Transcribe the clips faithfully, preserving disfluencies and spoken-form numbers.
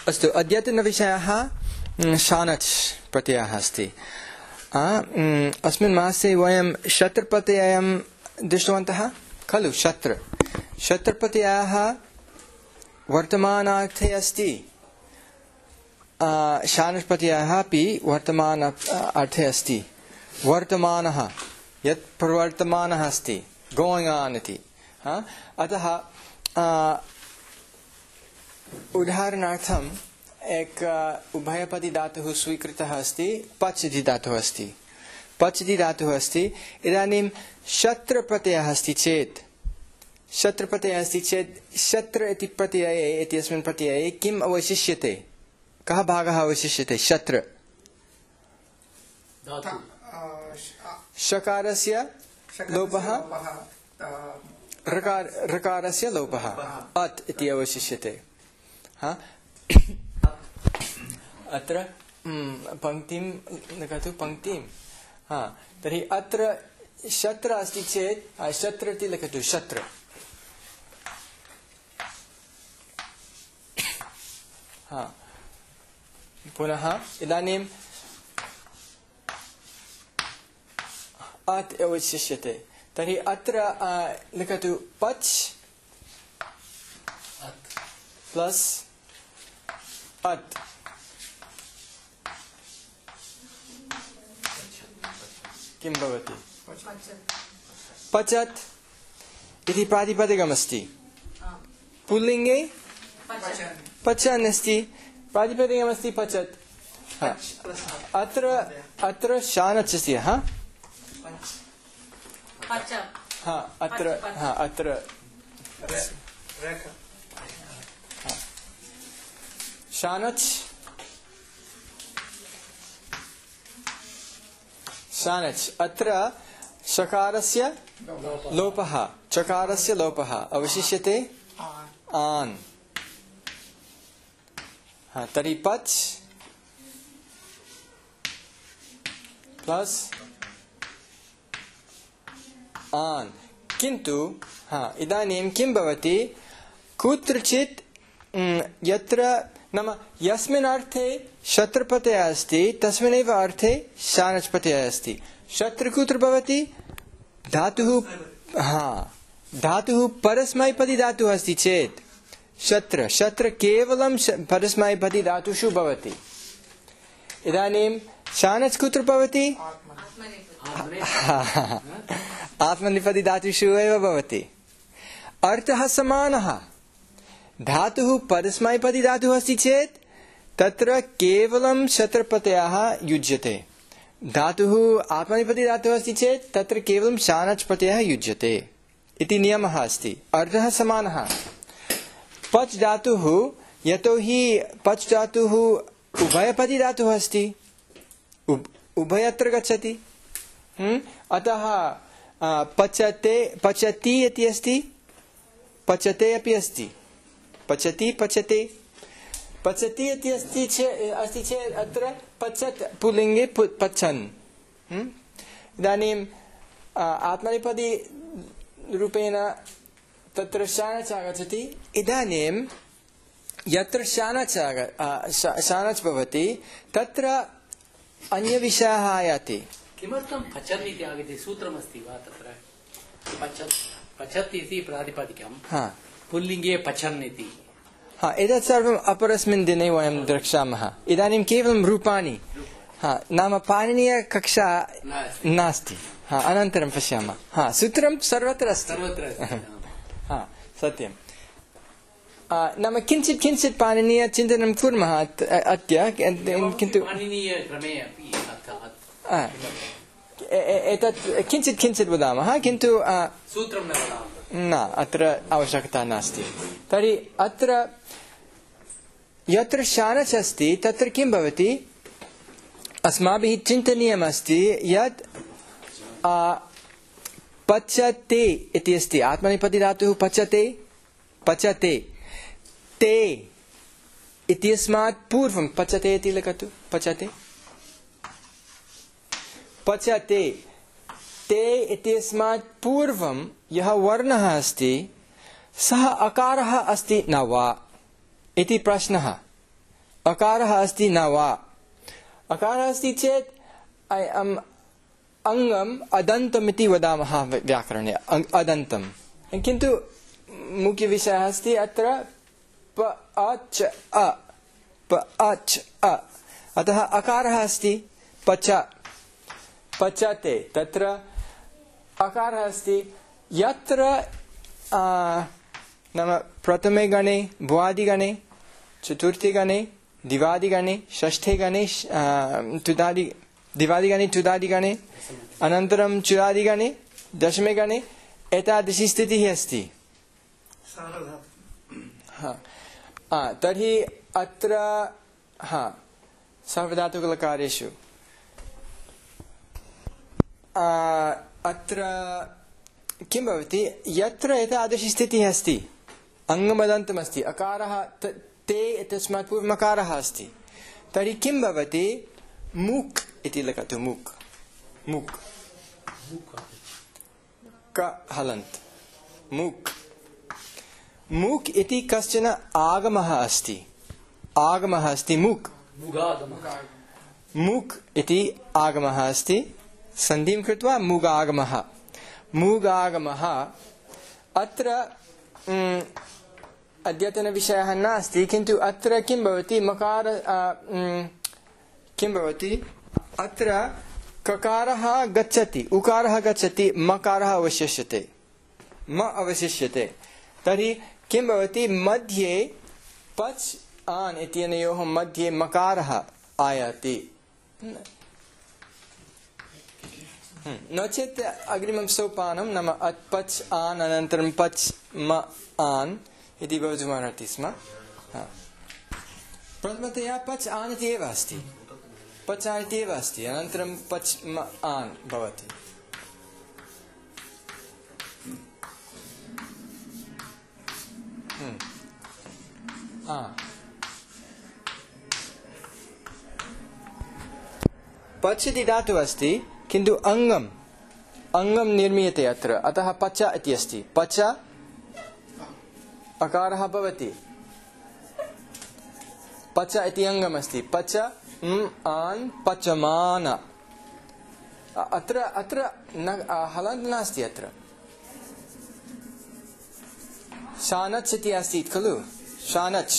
अस्तु अद्यतनविषयः शानच् प्रत्ययः अस्ति। अस्मिन् मासे वयं शत्रप्रत्ययं दृष्टवन्तः खलु। शत्र शत्रप्रत्ययः वर्तमानार्थे अस्ति। शानच् प्रत्ययः अपि वर्तमान अर्थे अस्ति। वर्तमानः यत् प्रवर्तमानः अस्ति गोइङ्ग् आन् इति। अतः उदाहरणार्थम् एक उभयपदी धातुः स्वीकृतः अस्ति। पच् इति धातुः अस्ति। पच् इति धातुः अस्ति। इदानीं शत्र प्रत्ययः अस्ति चेत् शत्र प्रत्ययः अस्ति चेत् शत्र इति प्रत्यये इत्यस्मिन् प्रत्यये किम् अवशिष्यते? कः भागः अवशिष्यते? शत्र शकारस्य लोपः ऋकार ऋकारस्य लोपः अत् इति अवशिष्यते। हाँ अत्र पंक्तिं लिखतु पंक्तिं। हाँ तर्हि अत्र शत्र अस्ति चेत् शत्र इति लिखतु शत्र। हाँ पुनः इदानीं अत् अवशिष्यते। तर्हि अत्र लिखतु पच् प्लस् अत् किं भवति? पचत् इति प्रातिपदिकमस्ति। पुल्लिङ्गे पचन् अस्ति, प्रातिपदिकमस्ति पचत्। अत्र अत्र शानच् अस्ति। हा हाँ अत्र हाँ अत्र शानच् शानच् अत्र शकारस्य लोपः चकारस्य लोपः अवशिष्यते आन्। हाँ तर्हि पच् प्लस् आन्। किन्तु हाँ इदानीं किं भवति? कुत्रचित् यत्र नाम यस्मिन् अर्थे शत्र प्रत्ययः अस्ति तस्मिन्नेव अर्थे शानच् प्रत्ययः अस्ति। शत्र कुत्र भवति? धातुः हाँ धातुः परस्मैपदी धातुः अस्ति चेत् शत्र शत्र केवलं परस्मैपदी धातुषु भवति। इदानीं शानच् कुत्र भवति? आत्मनेपदी धातुषु एव भवति। अर्थः समानः। धातुः परस्मैपदी धातुः अस्ति चेत् तत्र केवलं शत्रप्रत्ययः युज्यते। धातुः आत्मनेपदी धातुः अस्ति चेत् तत्र केवलं शानच् प्रत्ययः युज्यते इति नियमः अस्ति। अर्थः समानः। पच् धातुः यतोहि पच् धातुः उभयपदी धातुः अस्ति, उभयत्र गच्छति। अतः पचते पचति इति अस्ति, पचते अपि अस्ति। पचति पचते पचति इति अस्ति चेत् अस्ति चेत् अत्र पचत् पुल्लिङ्गे पचन्। इदानीं आत्मनेपदी रूपेण तत्र शानच् आगच्छति। इदानीं यत्र शानच् शानच् भवति तत्र अन्यविषयः आयाति। किमर्थं पचन् इति आगच्छति? सूत्रमस्ति वा तत्र? पचत् पचत् इति प्रातिपदिकं, पुल्लिङ्गे पचन् इति। हाँ एतत् सर्वम् अपरस्मिन् दिने वयं द्रक्ष्यामः। इदानीं केवलं रूपाणि हाँ नाम पाणिनीयकक्षा नास्ति। हाँ अनन्तरं पश्यामः। हाँ सूत्रं सर्वत्र अस्ति। हाँ सत्यं। नाम किञ्चित् किञ्चित् पाणिनीयचिन्तनं कुर्मः अद्य। किन्तु पाणिनीयक्रमे अपि एतत् किञ्चित् किञ्चित् वदामः, किन्तु सूत्रं न वदामः। न अत्र आवश्यकता नास्ति। तर्हि अत्र यत्र शानच् अस्ति तत्र किं भवति? अस्माभिः चिन्तनीयमस्ति यत् पचते इति अस्ति। आत्मनेपदी धातुः पचते पचते ते इत्यस्मात् पूर्वं पचते इति लिखतु। पचते पचते ते इत्यस्मात् पूर्वं यः वर्णः अस्ति सः अकारः अस्ति न वा इति प्रश्नः। अकारः अस्ति न वा। अकारः अस्ति चेत् अङ्गम् अदन्तमिति वदामः व्याकरणे, अदन्तं। किन्तु मुख्यविषयः अस्ति अत्र प अच अ, प अच अ, अतः अकारः अस्ति पच, पचते, तत्र अकारः अस्ति। यत्र नाम प्रथमे गणे, भुवादिगणे, चतुर्थे गणे, दिवादिगणे, षष्ठे गणे, तुदादि दिवादिगणे, तुदादिगणे, अनन्तरं चुरादिगणे, दशमे गणे एतादृशी स्थितिः अस्ति। हा, तर्हि अत्र हा सार्वधातुकलकारेषु अत्र किं भवति, यत्र एतादृशी स्थितिः अस्ति, अङ्गमदन्तमस्ति, अकारः ते तस्मात् पूर्वम् अकारः अस्ति, तर्हि किं भवति, मुक् इति लिखतु, मुक्, मुक् क हलन्त्, मुक्। मुक् इति कश्चन आगमः अस्ति, आगमः अस्ति, मुक्, मुक् इति आगमः अस्ति, सन्धिं कृत्वा मुगागमः, मुगागमः। अत्र अद्यतनविषयः नास्ति, किन्तु अत्र किं भवति, मकार किं भवति, अत्र ककारः गच्छति, उकारः गच्छति, मकारः अवशिष्यते, म अवशिष्यते, तर्हि किं भवति, मध्ये पच् आन् इत्यनयोः मध्ये मकारः आयाति। नो चेत् अग्रिमं सोपानं नाम पच् आन् अनन्तरं पच् म आन् इति भवितुमर्हति स्म। प्रथमतया पच् आन् इति एव अस्ति, पच् आन् इति एव अस्ति, अनन्तरं पच् म आन् भवति। पच् इति धातुः अस्ति, किन्तु अङ्गम् अङ्गं निर्मीयते अत्र, अतः पच इति अस्ति, पच अकारः भवति, पच इति अङ्गम् अस्ति, पच म आन् पचमान। अत्र अत्र न हलन्त् नास्ति, अत्र शानच् इति अस्ति खलु, शानच्,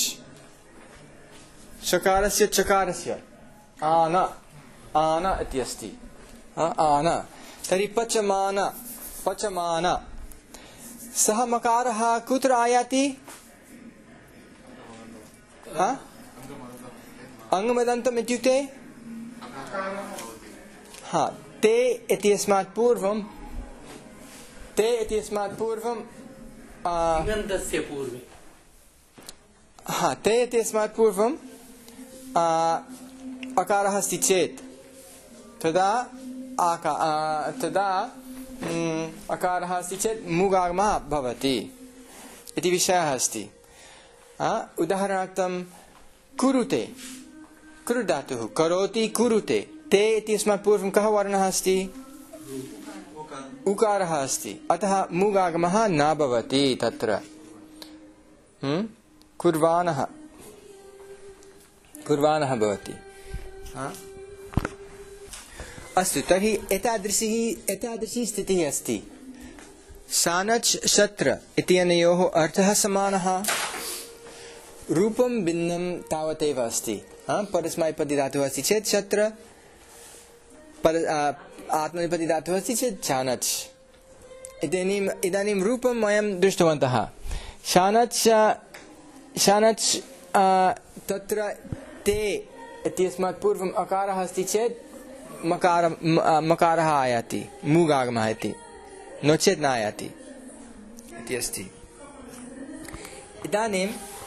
शकारस्य चकारस्य आन, आन इति अस्ति, आन, तर्हि पचमान, पचमान। सः मकारः कुत्र आयाति, अङ्गमदन्तम् इत्युक्ते हा, ते इत्यस्मात् पूर्वं, ते इत्यस्मात् पूर्वं इगन्तस्य पूर्वे, हा, ते इत्यस्मात् पूर्वं अकारः अस्ति चेत् तदा आका तदा अकारः अस्ति चेत् मुगागमः भवति इति विषयः अस्ति। उदाहरणार्थं कुरुते, कुरु धातुः, करोति कुरुते, ते इत्यस्मात् पूर्वं कः वर्णः अस्ति, उकारः अस्ति, अतः मुगागमः न भवति तत्र। कुर्वाणः, कुर्वाणः भवति। अस्तु, तर्हि एतादृशी एतादृशी स्थितिः अस्ति। शानच् शत्र इत्यनयोः अर्थः समानः, रूपं भिन्नं तावदेव अस्ति। परस्मैपदी धातुः अस्ति चेत् शत्र, पर आत्मनेपदी धातुः अस्ति चेत् शानच्। इदानीम् इदानीं रूपं वयं दृष्टवन्तः। शानच् शानच् तत्र ते इत्यस्मात् पूर्वम् अकारः अस्ति चेत् मकार मकारः आयाति, मुगागमः इति, नो चेत् न आयाति इति अस्ति। इदानीं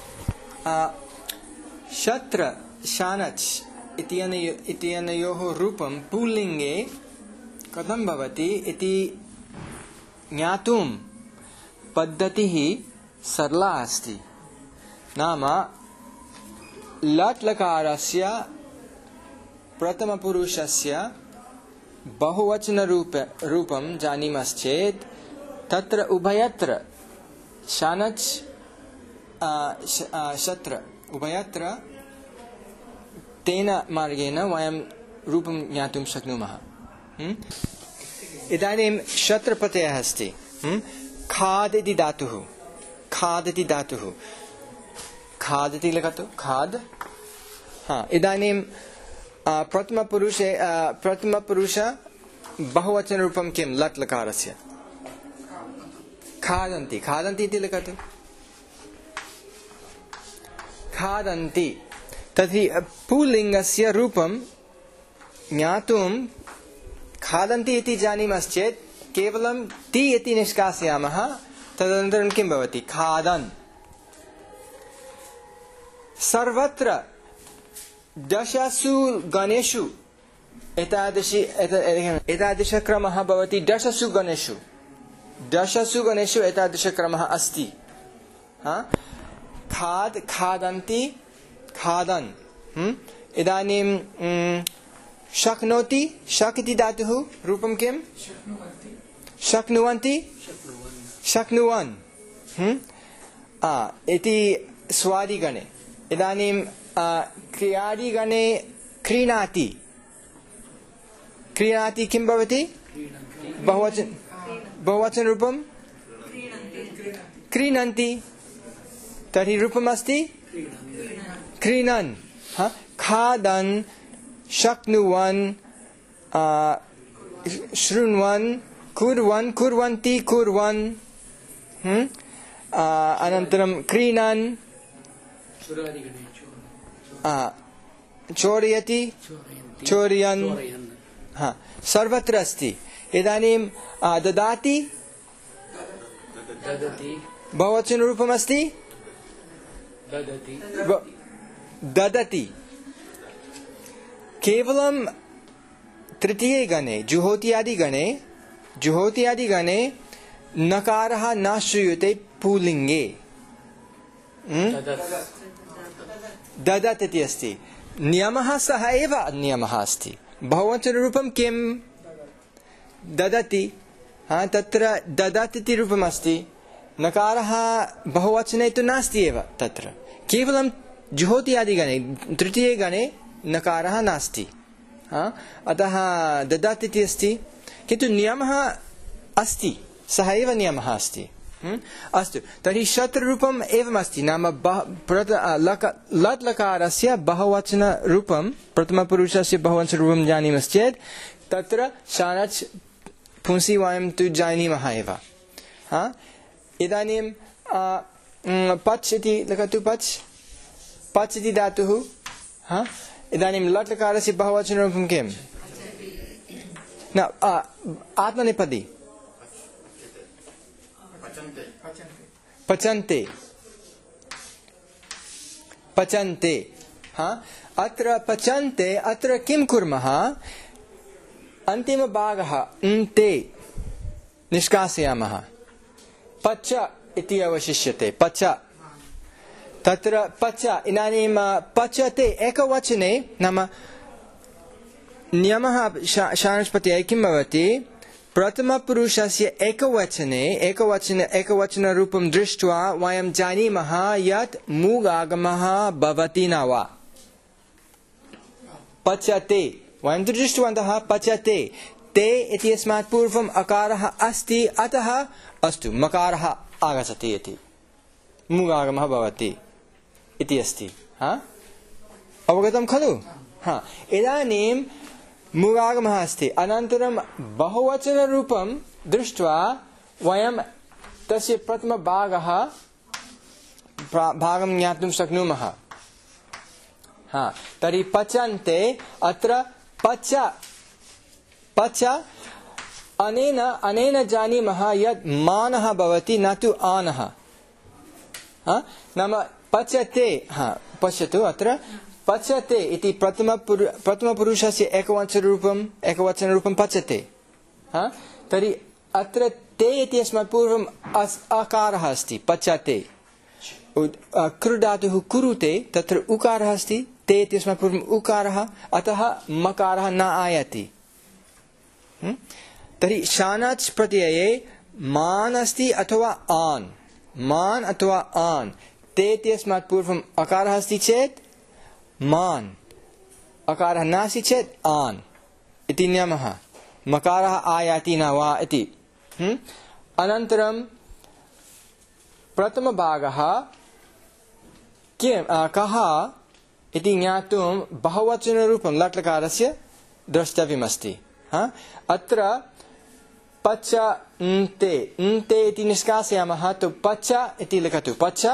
शत्र शानच् इत्यनयोः रूपं पुल्लिङ्गे कथं भवति इति ज्ञातुं पद्धतिः सरला अस्ति। नाम लट् लकारस्य प्रथमपुरुषस्य बहुवचनरूप रूपं जानीमश्चेत् तत्र उभयत्र शानच् शत्र उभयत्र तेन मार्गेण वयं रूपं ज्ञातुं शक्नुमः। इदानीं शत्रप्रत्ययः अस्ति। खाद् इति धातुः, खाद् इति धातुः, खाद् इति लिखतु, खाद्। हा, इदानीं प्रथमपुरुषे प्रथमपुरुष बहुवचनरूपं किं लट् लकारस्य? खादन्ति, खादन्ति इति लिखतु, खादन्ति। तर्हि पुल्लिङ्गस्य रूपं ज्ञातुं खादन्ति इति जानीमश्चेत् केवलं ति इति निष्कासयामः, तदनन्तरं किं भवति? खादन्। सर्वत्र दशसु गणेषु एतादृशी एतादृशक्रमः भवति। दशसु गणेषु दशसु गणेषु एतादृशक्रमः अस्ति। खाद्, खादन्ति, खादन्। इदानीं शक्नोति, शक् इति धातुः रूपं किं? शक्नुवन्ति, शक्नुवन् इति स्वादिगणे। इदानीं क्रियादिगणे क्रीणाति, क्रीणाति किं भवति? बहुवचन बहुवचनरूपं क्रीणन्ति। तर्हि रूपमस्ति क्रीणन्। खादन्, शक्नुवन्, शृण्वन्, कुर्वन्, कुर्वन्ति, कुर्वन्, अनन्तरं क्रीणन्, चोरयति, चोरयन्। हा, सर्वत्र अस्ति। इदानीं ददाति, बहुवचनरूपमस्ति ददति। केवलं तृतीये गणे जुहोत्यादिगणे जुहोत्यादिगणे नकारः न श्रूयते पुल्लिङ्गे। ददत् इति अस्ति। नियमः सः एव नियमः अस्ति। बहुवचनरूपं किं? ददति। हा, तत्र ददत् इति रूपमस्ति। नकारः बहुवचने तु नास्ति एव तत्र, केवलं जुहोत्यादिगणे तृतीये गणे नकारः नास्ति। अतः ददत् इति अस्ति, किन्तु नियमः अस्ति, सः एव नियमः अस्ति। अस्तु, तर्हि शत्रुरूपम् एवमस्ति, नाम लट् लकारस्य बहुवचनरूपं, प्रथमपुरुषस्य बहुवचनरूपं जानीमश्चेत् तत्र शानच् पुंसि वयं तु जानीमः एव। इदानीं पच् इति लिखतु, पच् पच् इति धातुः। इदानीं लट् लकारस्य बहुवचनरूपं किम्? न, आत्मनेपदी पचन्ते, पचन्ते। अत्र पचन्ते, अत्र किं कुर्मः? अन्तिमभागः अन्ते निष्कासयामः, पच इति अवशिष्यते, पच। तत्र पच, इदानीं पचते एकवचने, नाम नियमः शानच्प्रत्यये किं भवति? प्रथमपुरुषस्य एकवचने एकवचन एकवचनरूपं दृष्ट्वा वयं जानीमः यत् मूगागमः भवति न वा। पचते, वयं तु दृष्टवन्तः पचते। ते इति अस्मात् पूर्वम् अकारः अस्ति, अतः अस्तु मकारः आगच्छति इति, मूगागमः भवति इति अस्ति। हा, अवगतं खलु? हा, इदानीं मूगागमः अस्ति, अनन्तरं बहुवचनरूपं दृष्ट्वा वयं तस्य प्रथमभागः भागं ज्ञातुं शक्नुमः। हा, तर्हि पचन्ते, अत्र पच पच, अनेन अनेन जानीमः यत् मानः भवति, न तु आनः। नाम पचते, हा पश्यतु, अत्र पचते इति प्रथमपुरु प्रथमपुरुषस्य एकवचनरूपम् एकवचनरूपं पचते। हा, तर्हि अत्र ते इति अस्मात् पूर्वम् अकारः अस्ति, पचते। कृधातुः कुरुते, तत्र उकारः अस्ति, ते इति अस्मात् पूर्वम् उकारः, अतः मकारः न आयाति। तर्हि शानच् प्रत्यये मान अस्ति अथवा आन्, मान अथवा आन्। ते इति अस्मात् पूर्वम् अकारः अस्ति चेत् मान, अकारः नास्ति चेत् आन् इति नियमः। मकारः आयाति न वा इति। अनन्तरं प्रथमभागः किं कः इति ज्ञातुं बहुवचनरूपं लट्लकारस्य द्रष्टव्यमस्ति। अत्र पच अन्ते अन्ते इति निष्कासयामः तो पच इति लिखतु। पच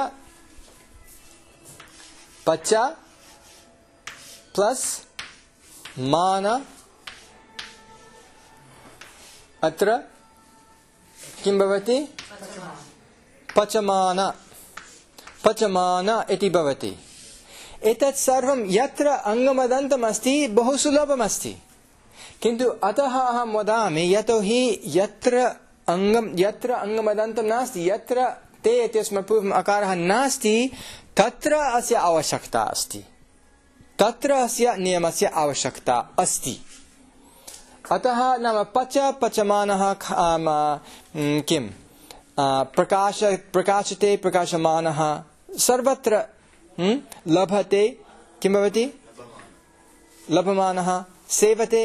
पच प्लस मान अत्र किं भवति? पचमान पचमान इति भवति। एतत् सर्वं यत्र अङ्गमदन्तम् अस्ति बहु सुलभमस्ति, किन्तु अतः अहं वदामि यतोहि यत्र अङ्गं यत्र अङ्गमदन्तं नास्ति, यत्र ते इत्यस्मात् पूर्वम् अकारः नास्ति, तत्र अस्य आवश्यकता अस्ति, तत्र अस्य नियमस्य आवश्यकता अस्ति। अतः नाम पच पचमानः किं प्रकाश प्रकाशते प्रकाशमानः सर्वत्र लभते किं भवति? लभमानः। सेवते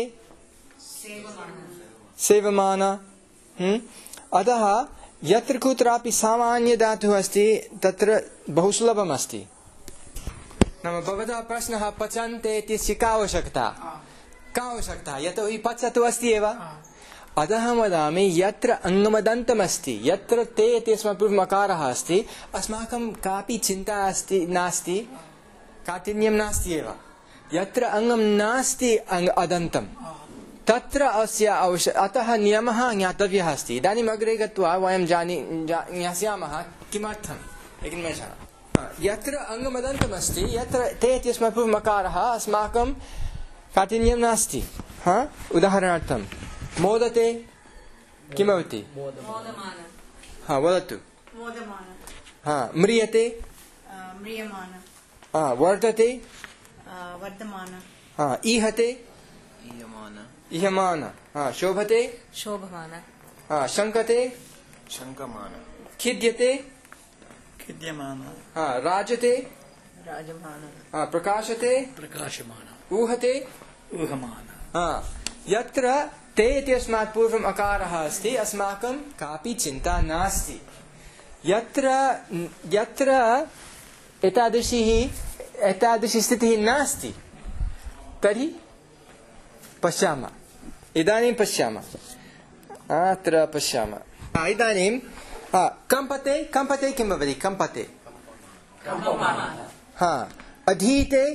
सेवमानः। अतः यत्र कुत्रापि सामान्य धातुः अस्ति तत्र बहु सुलभम् अस्ति। नाम भवतः प्रश्नः पचन्ते इत्यस्य का आवश्यकता? का आवश्यकता? यतोहि पच तु अस्ति एव। अतः वदामि यत्र अङ्गमदन्तम् अस्ति, यत्र ते इत्यस्मात् पूर्वम् अकारः अस्ति, अस्माकं कापि चिन्ता अस्ति नास्ति, काठिन्यं नास्ति एव। यत्र अङ्गं नास्ति अदन्तं तत्र अस्य आवश्यक अतः नियमः ज्ञातव्यः अस्ति। इदानीम् अग्रे गत्वा वयं जानी ज्ञास्यामः किमर्थम्। एकनिमेषः। यत्र अङ्गमदन्तम् अस्ति, यत्र ते इत्यस्मात् पूर्वम् अकारः, अस्माकं काठिन्यं नास्ति। हा, उदाहरणार्थं मोदते किं भवति? हा, वदतु। हा, म्रियते हा, वर्धते हा, ईहते इहमान हा, शोभते शोभमान हा, शङ्कते शङ्कमान खिद्यते खिद्यमान हा, राजते राजमान हा, प्रकाशते प्रकाशमान ऊहते ऊहमान। हा, यत्र ते इत्यस्मात् पूर्वम् अकारः अस्ति, अस्माकं कापि चिन्ता नास्ति। यत्र यत्र एतादृशी एतादृशी स्थितिः नास्ति तर्हि पश्यामः। इदानीं पश्यामः। अत्र पश्यामः। इदानीं कम्पते कम्पते किं भवति? कम्पते हा, अधीते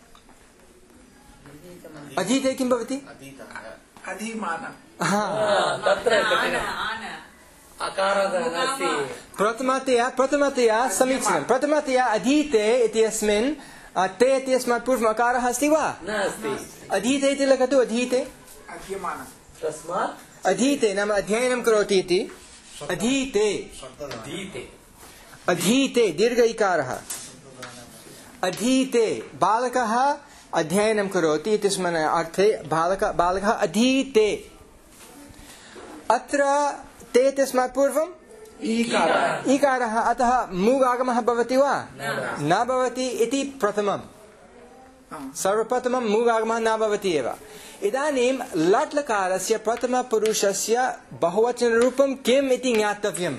अधीते किं भवति? अधिमान तत्र अकारः नास्ति। प्रथमतया प्रथमतया समीचीनं। प्रथमतया अधीते इत्यस्मिन् ते इत्यस्मात् पूर्वम् अकारः अस्ति वा? नास्ति। अधीते इति लिखतु। अधीते अध्यमान तस्मात् अधीते नाम अध्ययनं करोति इति। अधीते अधीते अधीते दीर्घ इकारः। अधीते बालकः अध्ययनं करोति इत्यस्मिन् अर्थे बालक बालकः अधीते। अत्र ते इत्यस्मात् पूर्वम् ईकारः ईकारः अतः मूगागमः भवति वा? न भवति इति प्रथमं। सर्वप्रथमं मूगागमः न भवति एव। इदानीं लट्लकारस्य प्रथमपुरुषस्य बहुवचनरूपं किम् इति ज्ञातव्यम्।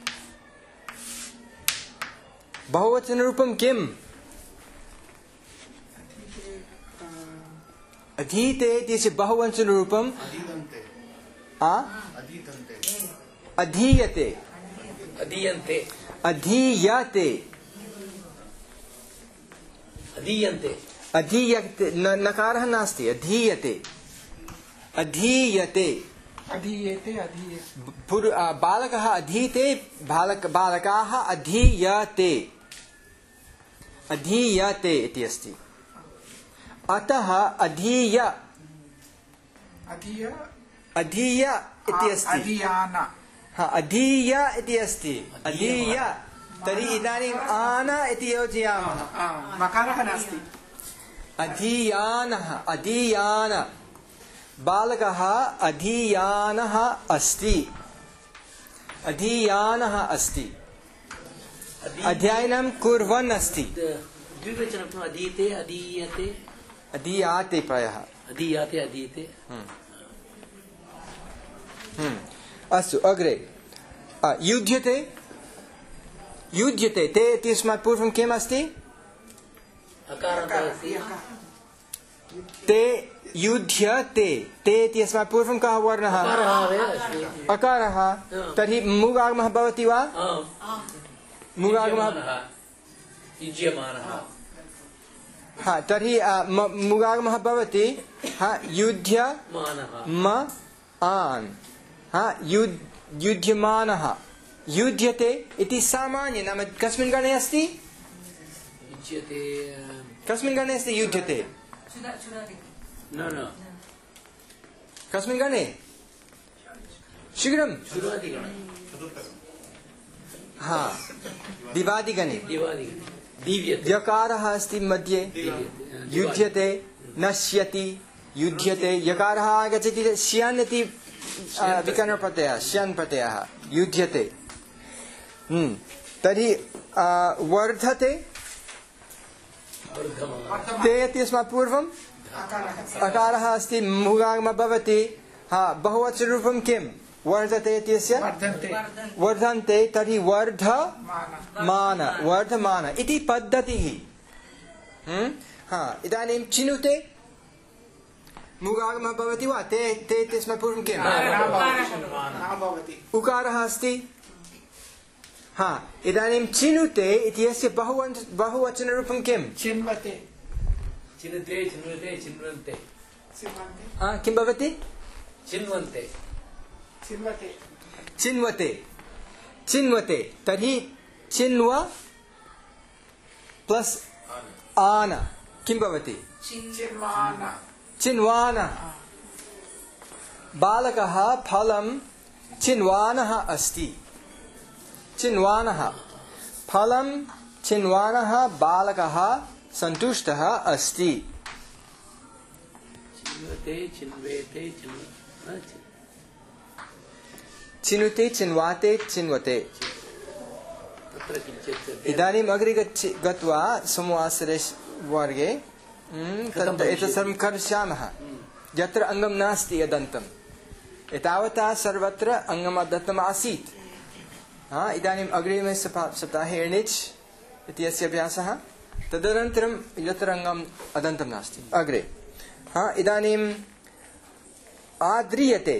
बहुवचनरूपं किम्? अधीते इत्यस्य बहुवचनरूपं अधीयते अधीयन्ते अधीयते अधीयन्ते अधीयते नकारः नास्ति। अधीयते अधीयते अधीयते अधीयते बालकः अधीते बालक बालकाः अधीयते अधीयते इति अस्ति। अतः अधीय अधीय अधीय इति अस्ति। अधीयान हा, अधीय इति अस्ति। अधीय तर्हि इदानीम् आन इति योजयामः। मकारः नास्ति। अधीयानः अधीयान बालकः अधीयानः अस्ति। अधीयानः अस्ति अध्ययनं कुर्वन् अस्ति। द्विवचनं अधीते अधीयते अधीयाते प्रायः अधीयाते अधीयते अस्तु अग्रे युध्यते युध्यते ते इत्यस्मात् पूर्वं किम् अस्ति ते युध्यते ते इत्यस्मात् पूर्वं कः वर्णः अकारः तर्हि मुगागमः भवति वा मुगागमः युज्यमानः हा तर्हि मुगागमः भवति हा युध्य म आन् हा युध्यमानः युध्यते इति सामान्य नाम कस्मिन् गणे अस्ति युज्यते कस्मिन् गणे अस्ति युध्यते न न कस्मिन् गणे शीघ्रं हा दिवादिगणे यकारः अस्ति मध्ये युध्यते नश्यति युध्यते यकारः आगच्छति श्यन् इति विकरणप्रत्ययः श्यन् प्रत्ययः युध्यते तर्हि वर्धते ते इत्यस्मात् पूर्वं अकारः अस्ति मुगागमः भवति हा बहुवचनरूपं किं वर्धते इत्यस्य वर्धन्ते तर्हि वर्धमान वर्धमान इति पद्धतिः हा इदानीं चिनुते मुगागमः भवति वा ते ते इत्यस्मात् पूर्वं किम् उकारः अस्ति हा इदानीं चिनुते इत्यस्य बहुवचनरूपं किं चिन्वते चिनुते चिन्वते चिन्वन्ते किं भवति चिन्वन्ते चिन्वते चिन्वते चिन्वते तर्हि चिन्व प्लस् आन किं भवति चिन्वानः बालकः फलं चिन्वानः अस्ति चिन्वानः फलं चिन्वानः बालकः सन्तुष्टः अस्ति चिन्वते चिन्वेते चिनुते चिन्वाते चिन्वते इदानीम् अग्रे गत्वा समवासरे वर्गे एतत् सर्वं करिष्यामः यत्र अङ्गं नास्ति यदन्तम् एतावता सर्वत्र अङ्गम् अदन्तम् आसीत् इदानीम् अग्रिमे सप्ताहे एणिच् इत्यस्य अभ्यासः तदनन्तरं यत्र अङ्गम् अदन्तं नास्ति अग्रे इदानीम् आद्रियते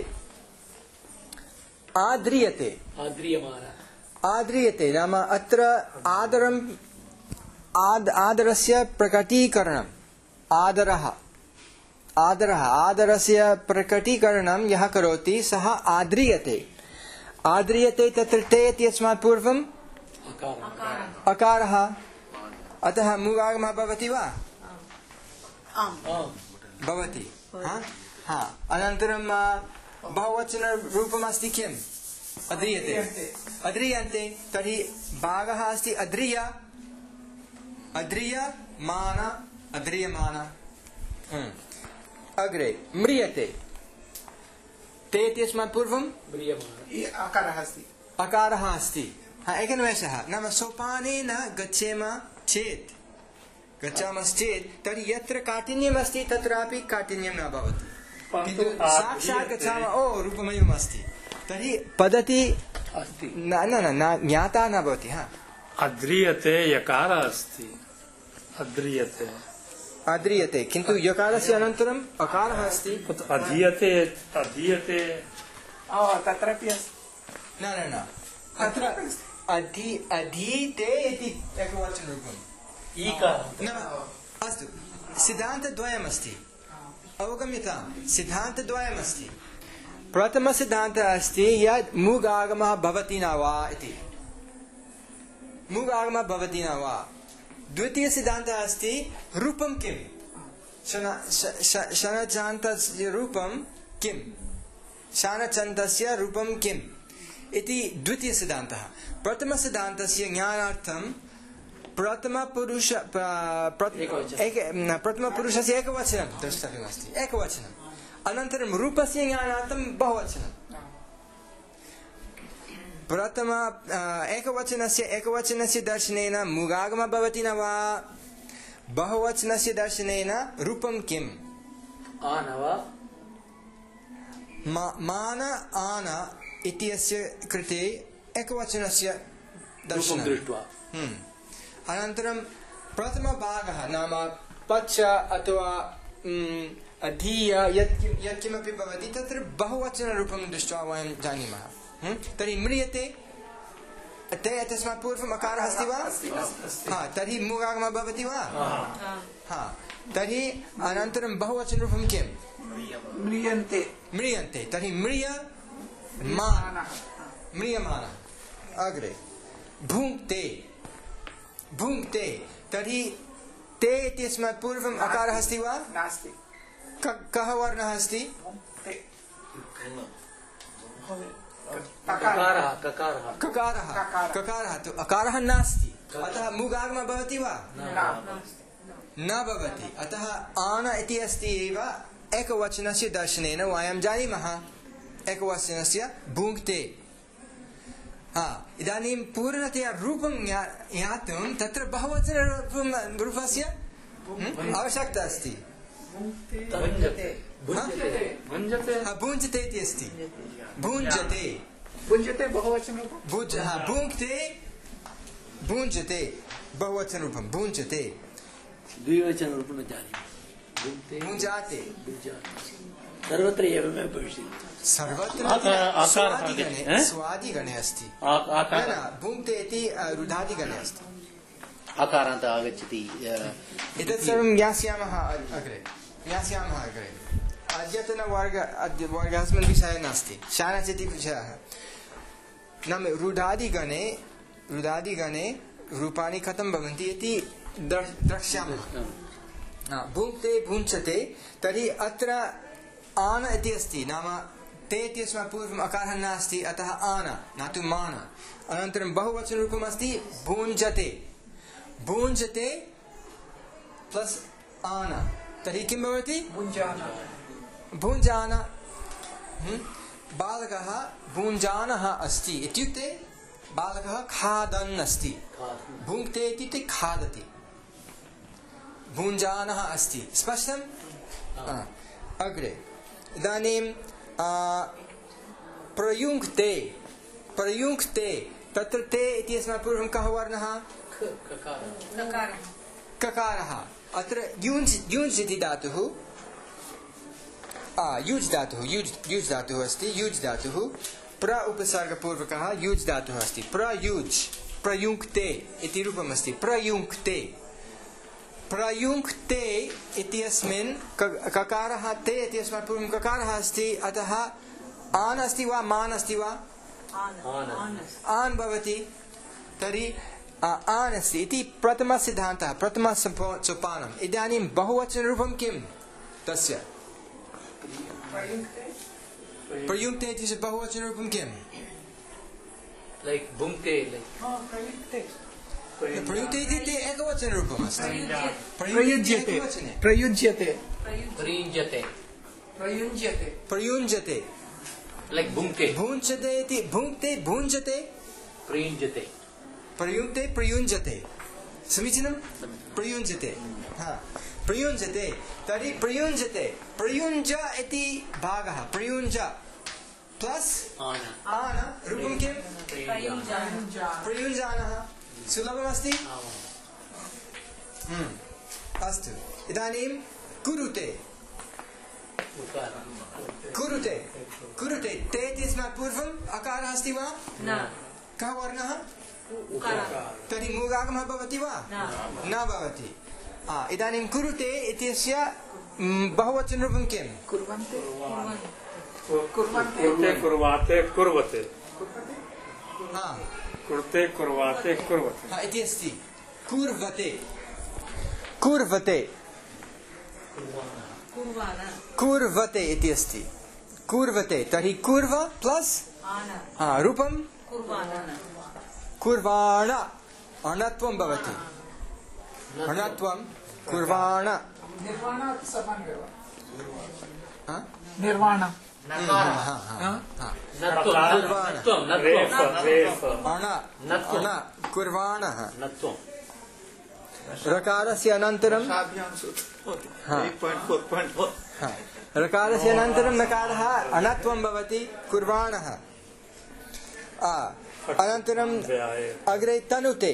आद्रियते आद्रियते नाम अत्र आदरम् आद आदरस्य प्रकटीकरणम् आदरः आदरः आदरस्य प्रकटीकरणं यः करोति सः आद्रियते आद्रियते तत्र ते इत्यस्मात् पूर्वम् अकारः अतः मुगागमः भवति वा भवति अनन्तरं बहुवचनरूपमस्ति किम् अद्रियते अद्रियन्ते तर्हि भागः अस्ति अद्रिय अद्रियमान अद्रियमान अग्रे म्रियते ते इत्यस्मात् पूर्वं अकारः अस्ति अकारः अस्ति एकनिमेषः नाम सोपानेन गच्छेम चेत् गच्छामश्चेत् तर्हि यत्र काठिन्यम् अस्ति तत्रापि काठिन्यं न भवति किन्तु साक्षात् गच्छामः ओ रूपमयम् अस्ति तर्हि पद्धति न न ज्ञाता न भवति अद्रियते यकार अस्ति अद्रियते अद्रियते किन्तु यकारस्य अनन्तरम् अकारः अस्ति अधीयते अधीयते तत्रापि अस्ति न न न अत्र अधि अधीते इति एकवचनरूपम् न अस्तु सिद्धान्तद्वयमस्ति अवगम्यतां सिद्धान्तद्वयमस्ति प्रथमसिद्धान्तः अस्ति यत् मुगागमः भवति न वा इति मुगागमः भवति न वा द्वितीयसिद्धान्तः अस्ति रूपं किं शनचान्तस्य रूपं किं शानचन्तस्य रूपं किम् इति द्वितीयसिद्धान्तः प्रथमसिद्धान्तस्य ज्ञानार्थं प्रथमपुरुष प्रथमपुरुषस्य एकवचनं द्रष्टव्यमस्ति एकवचनम् अनन्तरं रूपस्य ज्ञानार्थं बहुवचनं प्रथम एकवचनस्य एकवचनस्य दर्शनेन मुगागमः भवति न वा बहुवचनस्य दर्शनेन रूपं किम्? आनव मान आन इत्यस्य कृते एकवचनस्य दर्शनं दृष्ट्वा अनन्तरं प्रथमभागः नाम पच्च अथवा अधीय यत् यत्किमपि भवति तत्र बहुवचनरूपं दृष्ट्वा वयं जानीमः। तर्हि म्रियते ते तस्मात् पूर्वम् अकारः अस्ति वा? हा, तर्हि मूगागमः भवति वा? हा, तर्हि अनन्तरं बहुवचनरूपं किम्? म्रियन्ते म्रियन्ते तर्हि म्रिय मान म्रियमानः। अग्रे भुङ्क्ते भुङ्क्ते तर्हि ते इत्यस्मात् पूर्वम् अकारः अस्ति वा? नास्ति। कः वर्णः अस्ति? ककारः ककारः ककारः ककारः तु अकारः नास्ति, अतः मूगागमः भवति वा? न भवति। अतः आन इति अस्ति एव एकवचनस्य दर्शनेन वयं जानीमः एकवचनस्य भुङ्क्ते। हा, इदानीं पूर्णतया रूपं ज्ञातुं तत्र बहुवचनरूपं रूपस्य आवश्यकता अस्ति। भुञ्जते भुञ्जते इति अस्ति। भुञ्जते भुञ्जते बहुवचनरूपं भुज हा भुङ्क्ते भुञ्जते बहुवचनरूपं भुञ्जते द्विवचनरूपं न जानीमः। भुञ्जाते सर्वत्र एवमेव भविष्यति। सर्वत्र आकार- स्वादिगणे आकार- स्वादिगणे अस्ति। आ- आकार- न, न, भुङ्क्ते इति रुधादिगणे अस्ति। अकारान्त आगच्छति। एतत् सर्वं ज्ञास्यामः अग्रे ज्ञास्यामः अग्रे। अद्यतनवर्ग अद्य वर्गस्मिन् विषयः नास्ति, शानचिति विषयः। नाम रुधादिगणे रुधादिगणे रूपाणि कथं भवन्ति इति द्रक्ष्यामः। भुङ्क्ते भुञ्चते तर्हि अत्र आन इति अस्ति, नाम ते इत्यस्मात् पूर्वम् अकारः नास्ति, अतः आन न तु मान। अनन्तरं बहुवचनरूपम् अस्ति भुञ्जते भुञ्जते प्लस् आन, तर्हि किं भवति? भुञ्जान भुञ्जान। बालकः भुञ्जानः अस्ति इत्युक्ते बालकः खादन् अस्ति। भुङ्क्ते इत्युक्ते खादति, भुञ्जानः अस्ति। स्पष्टम्? अग्रे इदानीं प्रयुङ्क्ते प्रयुङ्क्ते तत्र ते इत्यस्मात् पूर्वं कः वर्णः? ककारः। अत्र युञ् युञ् इति धातुः युज् धातुः युज् युज् धातुः अस्ति। युज् धातुः प्र उपसर्गपूर्वकः युज् धातुः अस्ति। प्रयुज् प्रयुङ्क्ते इति रूपम् अस्ति। प्रयुङ्क्ते प्रयुङ्क्ते इत्यस्मिन् ककारः ते इत्यस्मात् पूर्वं ककारः अस्ति, अतः आन् अस्ति वा मान अस्ति वा? आन् भवति। तर्हि आन् अस्ति इति प्रथमसिद्धान्तः, प्रथमसोपानम्। इदानीं बहुवचनरूपं किं तस्य? प्रयुङ्क्ते इति बहुवचनरूपं किम्? लैक् भुङ्क्ते प्रयुङ्क्ते इति एकवचनरूपम् अस्ति। प्रयुज्यते प्रयुज्यते प्रयुञ्जते प्रयुज्यते प्रयुञ्जते लैक् भुङ्क्ते भुञ्जते इति भुङ्क्ते भुञ्जते प्रयुञ्जते प्रयुङ्क्ते प्रयुञ्जते। समीचीनं? प्रयुञ्जते हा प्रयुञ्जते। तर्हि प्रयुञ्जते प्रयुञ्ज इति भागः प्रयुञ्ज प्लस् आन रूपं किं? प्रयुञ्जानः। सुलभमस्ति? अस्तु। इदानीं कुरुते कुरुते कुरुते ते इत्यस्मात् पूर्वम् अकारः अस्ति वा? कः वर्णः? तर्हि मूगागमः भवति वा? न भवति। इदानीं कुरुते इत्यस्य बहुवचनरूपं किम्? कुर्वन्ते कुर्ते कुर्वाते कुर्वते हा कुर्ते कुर्वाते कुर्वते हा इति अस्ति। कुर्वते कुर्वते कुर्वते इति अस्ति। कुर्वते तर्हि कुर्व प्लस् हा रूपं कुर्वाण अणत्वं भवति। अणत्वं कुर्वाण निर्वाण समानमेव। हा निर्वाण अण अण कुर्वाणः रकारस्य अनन्तरं हाँ एक पॉइंट फोर पॉइंट फोर हाँ रकारस्य अनन्तरं नकारः अनत्वं भवति कुर्वाणः अनन्तरम् अग्रे तनुते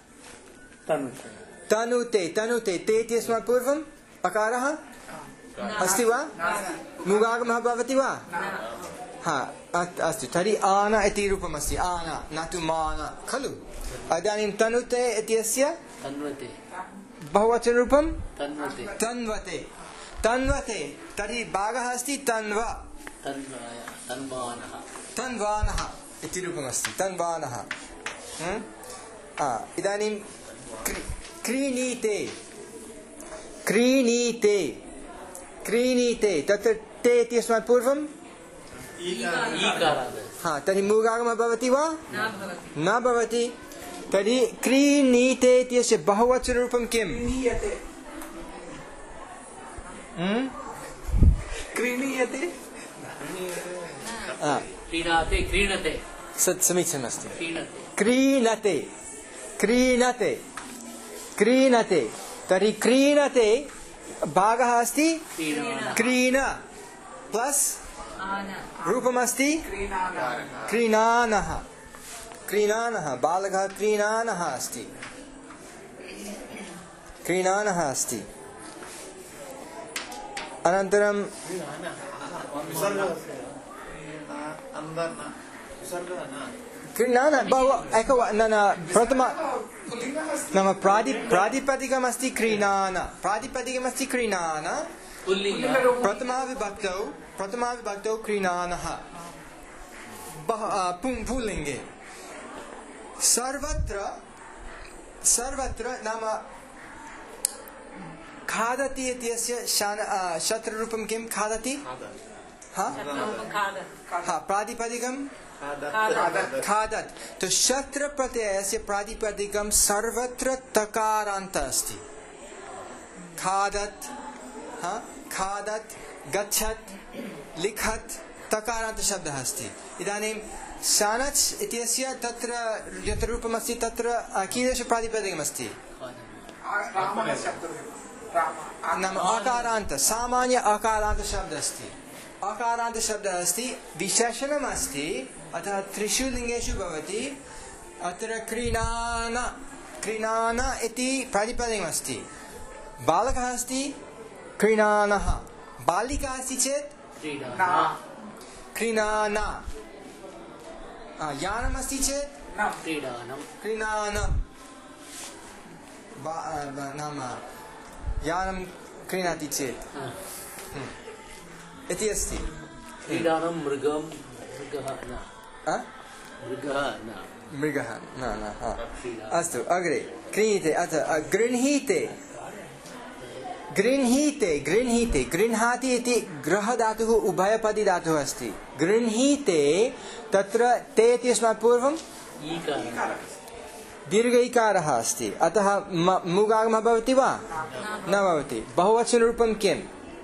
तनुते तनुते ते इत्यस्मात् पूर्वम् अकारः अस्ति वा मुगागमः भवति वा हा अस्तु तर्हि आन इति रूपमस्ति आन न तु मान खलु इदानीं तनुते इत्यस्य तन्वते बहुवचनरूपं तन्वते तन्वते तन्वते तर्हि भागः अस्ति तन्व तन्वाय तन्वानः तन्वानः इति रूपमस्ति तन्वानः इदानीं क्रीणीते क्रीणीते क्रीणीते तत्र ते इत्यस्मात् पूर्वं हाँ तर्हि मूगागमः भवति वा न भवति तर्हि क्रीणीते इत्यस्य बहुवचनरूपं किम् क्रीणीयते क्रीणाते क्रीणते सत् समीचीनमस्ति क्रीणते क्रीणते क्रीणते क्रीणते तर्हि क्रीणते भागः अस्ति क्रीण प्लस् रूपमस्ति क्रीणानः क्रीणानः बालकः क्रीणानः अस्ति क्रीणानः अस्ति अनन्तरं क्रीणान बहु एक न न प्रथम नाम प्रादि प्रातिपदिकमस्ति क्रीणान प्रातिपदिकमस्ति क्रीणान प्रथमा विभक्तौ प्रथमा विभक्तौ क्रीणानः पुंलिङ्गे सर्वत्र सर्वत्र नाम खादति इत्यस्य शत्रुरूपं किं खादति हाँ प्रातिपदिकं खादत् तो शत्र प्रत्ययस्य प्रातिपदिकं सर्वत्र तकारान्त अस्ति खादत् हाँ खादत् गच्छत् लिखत् तकारान्त शब्दः अस्ति इदानीं शानच् इत्यस्य तत्र यत् रूपमस्ति तत्र कीदृश प्रातिपदिकमस्ति नाम अकारान्त सामान्य अकारान्त शब्दः अस्ति अकारान्त शब्दः अस्ति विशेषणम् अस्ति अतः त्रिषु लिङ्गेषु भवति अत्र क्रीणान क्रीणान इति प्रातिपदिकमस्ति बालकः अस्ति क्रीणानः बालिका अस्ति चेत् क्रीणान यानमस्ति चेत् क्रीणान नाम यानं क्रीणाति चेत् इति अस्ति क्रीडानं मृगं मृगः न मृगः न मृगः न न अस्तु अग्रे क्रीणीते अथ गृह्णीते गृह्णीते गृह्णीते गृह्णाति इति गृहधातुः उभयपदी धातुः अस्ति गृह्णीते तत्र ते इत्यस्मात् पूर्वं दीर्घ इकारः अस्ति अतः मुगागमः भवति वा न भवति बहुवचनरूपं किम्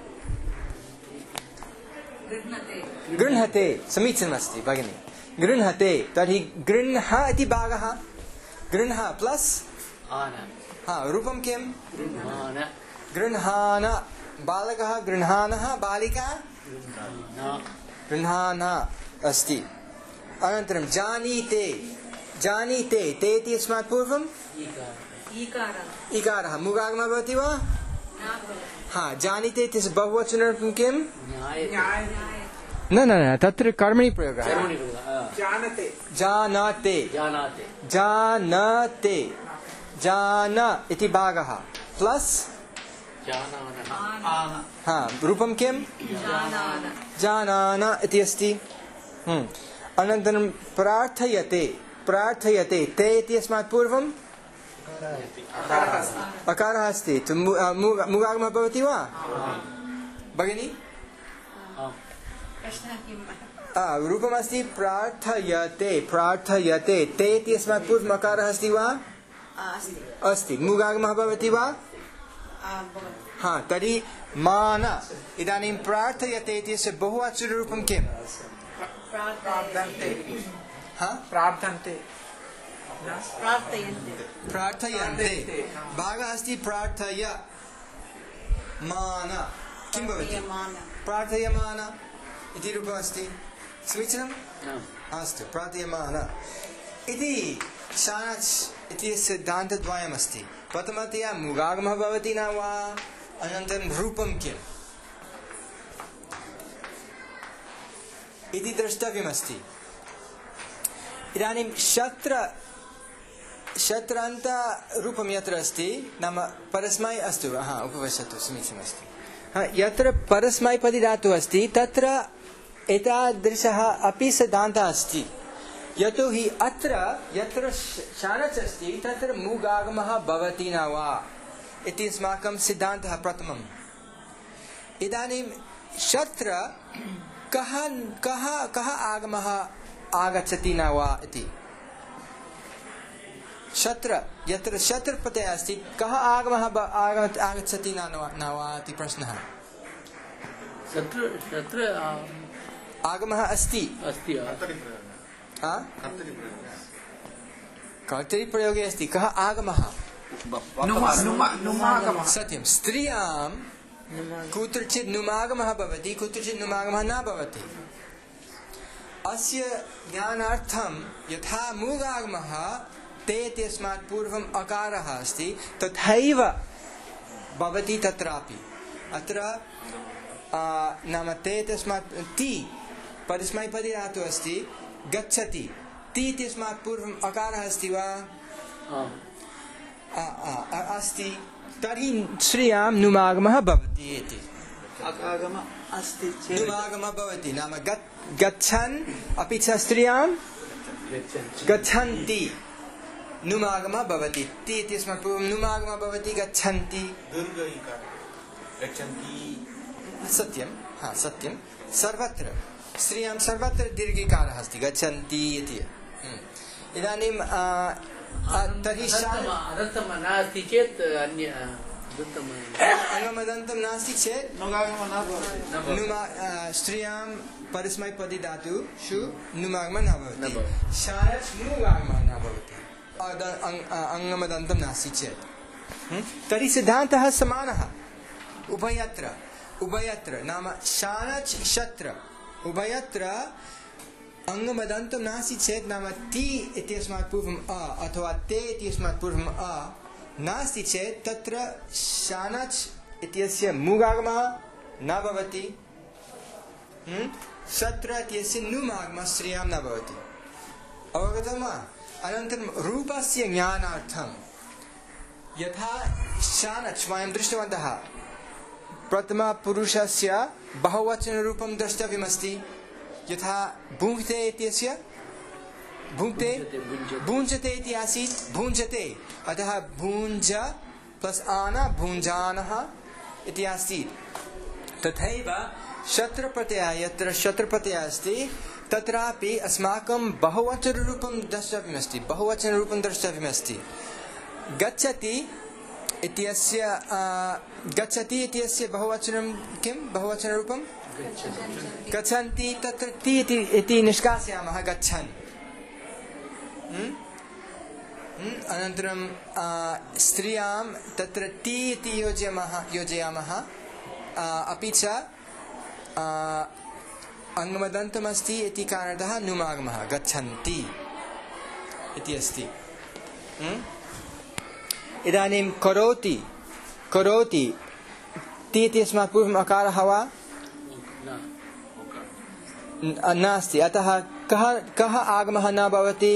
गृह्णते समीचीनमस्ति भगिनी गृह्णते तर्हि गृह्ण इति भागः गृह्ण प्लस् हाँ रूपं किं गृह्णान बालकः गृह्णानः बालिका गृह्णान अस्ति अनन्तरं जानीते जानीते ते इत्यस्मात् पूर्वं इकारः मुगागमः भवति वा हाँ जानीते इत्यस्य बहुवचनरूपं किं न न न तत्र कर्मणि प्रयोगः जानते जानाते जानाते जानते जान इति भागः प्लस् हाँ रूपं किं जानान इति अस्ति अनन्तरं प्रार्थयते प्रार्थयते ते इत्यस्मात् पूर्वं अकारः अस्ति मुगागमः भवति वा भगिनी रूपमस्ति प्रार्थयते प्रार्थयते ते इत्यस्मात् पूर्वम् अकारः अस्ति वा अस्ति मुगागमः भवति वा हाँ तर्हि मान इदानीं प्रार्थयते इत्यस्य बहुवचनरूपं किम् प्रार्थन्ते हाँ प्रार्थन्ते प्रार्थयन्ते प्रार्थयन्ते भागः अस्ति प्रार्थय मान किं भवति प्रार्थयमान इति रूपम् अस्ति समीचीनम् अस्तु प्रार्थयमान इति शानच् इति सिद्धान्तद्वयमस्ति प्रथमतया मुगागमः भवति न वा अनन्तरं रूपं किम् इति द्रष्टव्यमस्ति इदानीं शत्र शत्रान्त रूपं यत्र अस्ति नाम परस्मै अस्तु हा उपविशतु समीचीनमस्ति हा यत्र परस्मैपदी धातुः अस्ति तत्र एतादृशः अपि सिद्धान्तः अस्ति यतोहि अत्र यत्र शानच् अस्ति तत्र मुगागमः भवति न वा इति अस्माकं सिद्धान्तः प्रथमम् इदानीं शत्र कः कः कः आगमः आगच्छति न वा इति शत्र यत्र शत्र प्रत्ययः अस्ति कः आगमः आगच्छति न वा इति प्रश्नः शत्र शत्र आगमः अस्ति अस्ति कर्तरि प्रयोगे अस्ति कः आगमः सत्यं स्त्रियां कुत्रचित् नुमागमः भवति कुत्रचित् नुमागमः न भवति अस्य ज्ञानार्थं यथा मुगागमः ते इत्यस्मात् पूर्वम् अकारः अस्ति तथैव भवति तत्रापि अत्र नाम ते इत्यस्मात् ति परस्मैपदी धातुः अस्ति गच्छति ति इत्यस्मात् पूर्वम् अकारः अस्ति वा अस्ति तर्हि श्रियां नुमागमः भवति इति नुमागमः भवति नाम गच्छन् अपि च स्त्रियां गच्छन्ति नुमागमः भवति ति इत्यस्मात् पूर्वं नुमागमः भवति गच्छन्ति सत्यं हा सत्यं सर्वत्र स्त्रियां सर्वत्र दीर्घिकारः अस्ति गच्छन्ति इति इदानीं तर्हि अदन्तं नास्ति चेत् अन्य अङ्गमदन्तं नास्ति चेत् स्त्रियां परस्मैपदी धातुषु नुमागमः न भवति शानच् मुगागमः न भवति अङ्गमदन्तं नास्ति चेत् तर्हि सिद्धान्तः समानः उभयत्र उभयत्र नाम शानच् शत्र उभयत्र अङ्गमदन्तं नास्ति चेत् नाम ति इत्यस्मात् पूर्वम् अ अथवा ते इत्यस्मात् पूर्वम् अ नास्ति चेत् तत्र शानच् इत्यस्य मुगागमः न भवति शत्र इत्यस्य नुमागमः स्त्रियां न भवति अवगतं वा अनन्तरं रूपस्य ज्ञानार्थं यथा शानच् वयं दृष्टवन्तः प्रथमपुरुषस्य बहुवचनरूपं द्रष्टव्यमस्ति यथा भुङ्क्ते इत्यस्य भुङ्क्ते भुञ्जते इति आसीत् भुञ्जते अतः भुञ्ज प्लस् आन भुञ्जानः इति आसीत् तथैव शत्रप्रत्ययः यत्र शत्रप्रत्ययः अस्ति तत्रापि अस्माकं बहुवचनरूपं द्रष्टव्यमस्ति बहुवचनरूपं द्रष्टव्यमस्ति गच्छति इत्यस्य गच्छति इत्यस्य बहुवचनं किं बहुवचनरूपं गच्छन्ति तत्र ति इति निष्कासयामः गच्छन् अनन्तरं स्त्रियां तत्र ति इति योजयामः योजयामः अपि च अङ्गमदन्तमस्ति इति कारणतः नुमागमः गच्छन्ति इति अस्ति इदानीं करोति करोति ति इत्यस्मात् पूर्वम् अकारः वा नास्ति अतः कः कः आगमः न भवति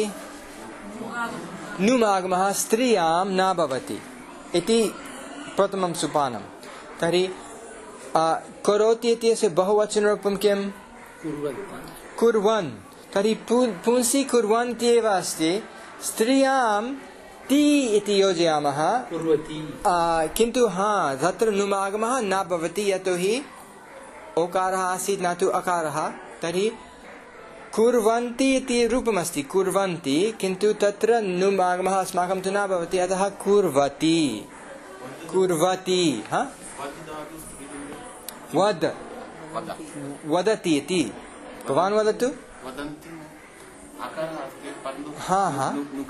नुमागमः स्त्रियां न भवति इति प्रथमं सोपानं तर्हि करोति इत्यस्य बहुवचनरूपं किं कुर्वन् तर्हि पुंसि कुर्वन्त्येव अस्ति स्त्रियां ति इति योजयामः किन्तु हा तत्र नुमागमः न भवति यतोहि ओकारः आसीत् न तु अकारः तर्हि कुर्वन्ति इति रूपमस्ति कुर्वन्ति किन्तु तत्र नुमागमः अस्माकं तु न भवति अतः कुर्वति कुर्वति हा वद वदति इति भवान् वदतु हाँ हाँ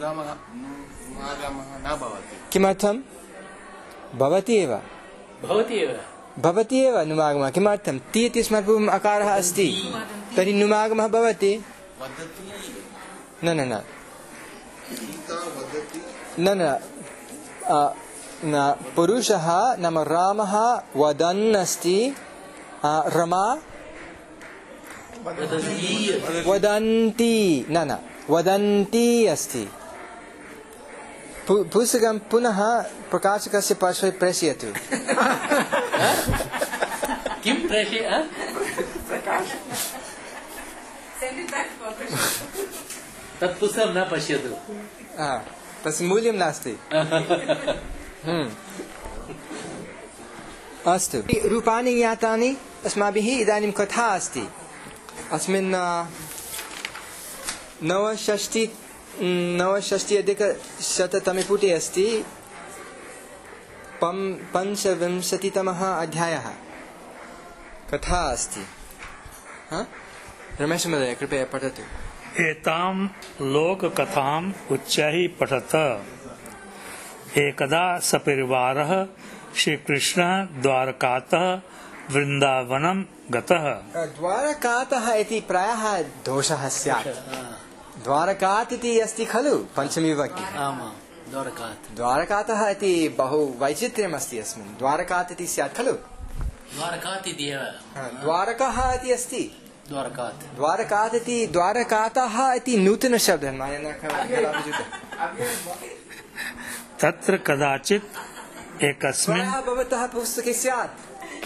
किमर्थं भवति एव भवति एव भवति एव नुमागमः किमर्थं ति इत्यस्मात् पूर्वम् अकारः अस्ति तर्हि नुमागमः भवति न न न न न न पुरुषः नाम रामः वदन् अस्ति रमा वदन्ति न न वदन्ति अस्ति पुस्तकं पुनः प्रकाशकस्य पार्श्वे प्रेषयतु किं प्रेषय तत् पुस्तकं न पश्यतु तस्य मूल्यं नास्ति अस्तु रूपाणि ज्ञातानि अस्माभिः इदानीं कथा अस्ति अस्मिन् नवषष्टि नवषष्टि अधिकशततमे पुटे अस्ति पं पञ्चविंशतितमः अध्यायः कथा अस्ति रमेश महोदय कृपया पठतु एतां लोककथाम् उच्चैः पठत एकदा सपरिवारः श्रीकृष्णः द्वारकातः वृन्दावनं गतः द्वारकातः इति प्रायः दोषः स्यात् द्वारकात् इति अस्ति खलु पञ्चमी विभक्ति द्वारकातः इति बहु वैचित्र्यम् अस्ति अस्मिन् द्वारकात् इति स्यात् खलु द्वारकात् इति द्वारकः इति अस्ति द्वारकात् द्वारकात् इति द्वारकातः इति नूतनशब्दः मया न तत्र कदाचित् एकस्मिन् भवतः पुस्तके स्यात्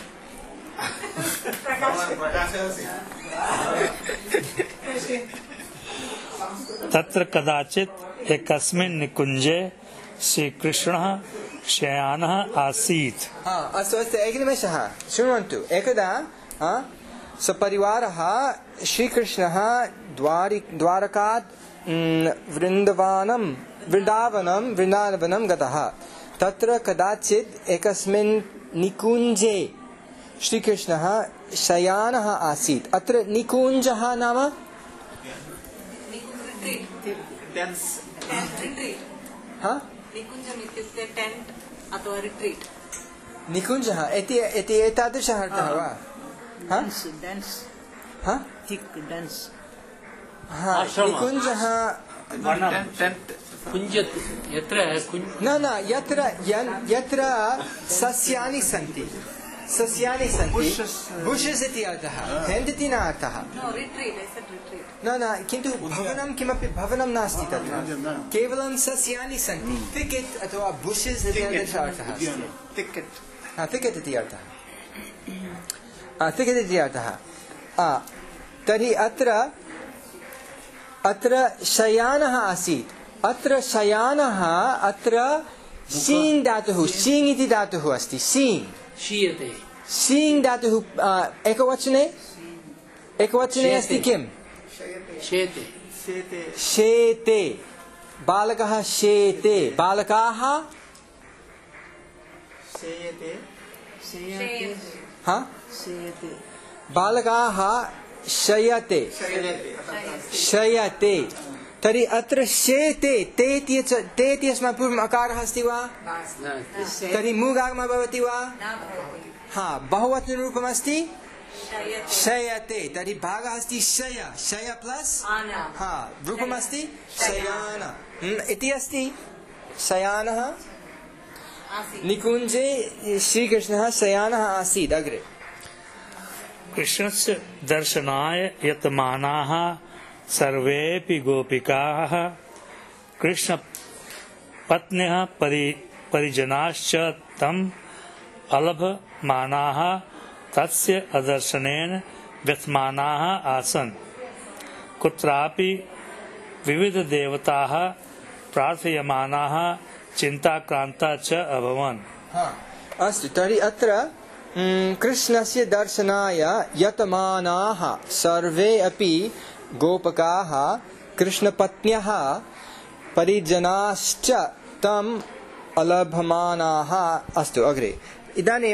तत्र कदाचित् एकस्मिन् निकुञ्जे श्रीकृष्णः शयानः आसीत् अस्तु अस्तु एकनिमेषः शृण्वन्तु एकदा सपरिवारः श्रीकृष्णः द्वारि द्वारकात् वृन्दावनं वृन्दावनं वृन्दावनं गतः तत्र कदाचित् एकस्मिन् निकुञ्जे श्रीकृष्णः शयानः आसीत् अत्र निकुञ्जः नाम निकुञ्जः इति एतादृशः अर्थः वा निकुञ्जः न न यत्र यत्र सस्यानि सन्ति सस्यानि सन्ति बुशस् इति अर्थः टेन्ट् इति न अर्थः न न किन्तु भवनं किमपि भवनं नास्ति तत्र केवलं सस्यानि सन्ति थिकेट् अथवा बुशस् इति अर्थः थिकेट् इति अर्थः थिकेट् इति अर्थः तर्हि अत्र अत्र शयानः आसीत् अत्र शयानः अत्र सीङ् धातुः सीङ् इति धातुः अस्ति सीङ् शीयते सीङ् धातुः एकवचने एकवचने अस्ति किम् शेते शेते बालकः शेते बालकाः बालकाः शयते शयते तर्हि अत्र शेते ते इति अस्मात् पूर्वम् अकारः अस्ति वा तर्हि मूगागमः भवति वा हा बहुवचनरूपम् अस्ति शयते तर्हि भागः अस्ति शय शय प्लस् हा रूपम् अस्ति शयान इति अस्ति शयानः निकुञ्जे श्रीकृष्णः शयानः आसीत् अग्रे कृष्णस्य दर्शनाय यतमानाः सर्वेऽपि गोपिकाः कृष्णपत्न्यः परि परिजनाश्च तम् अलभमानाः तस्य अदर्शनेन व्यथमानाः आसन् कुत्रापि विविधदेवताः प्रार्थयमानाः चिन्ताक्रान्ताः च अभवन् अस्तु तर्हि अत्र कृष्णस्य दर्शनाय यतमानाः सर्वे अपि गोपकाः कृष्णपत्न्यः परिजनाश्च तम् अलभमानाः अस्तु अग्रे इदानीं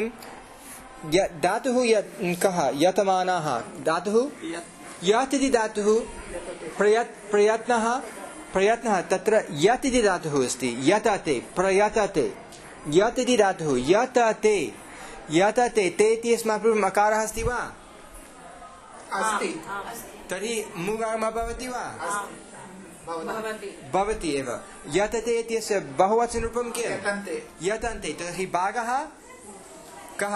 धातुः कः यतमानाः धातुः यत् इति धातुः प्रयत् प्रयत्नः प्रयत्नः तत्र यत् इति धातुः अस्ति यतते प्रयतते यत् इति धातुः यतते यतते ते इत्यस्मात् पूर्वम् अकारः अस्ति वा अस्ति तर्हि मुगागमः भवति वा भवति भवति एव यतते इत्यस्य बहुवचनरूपं किं यतन्ते यतन्ते तर्हि भागः कः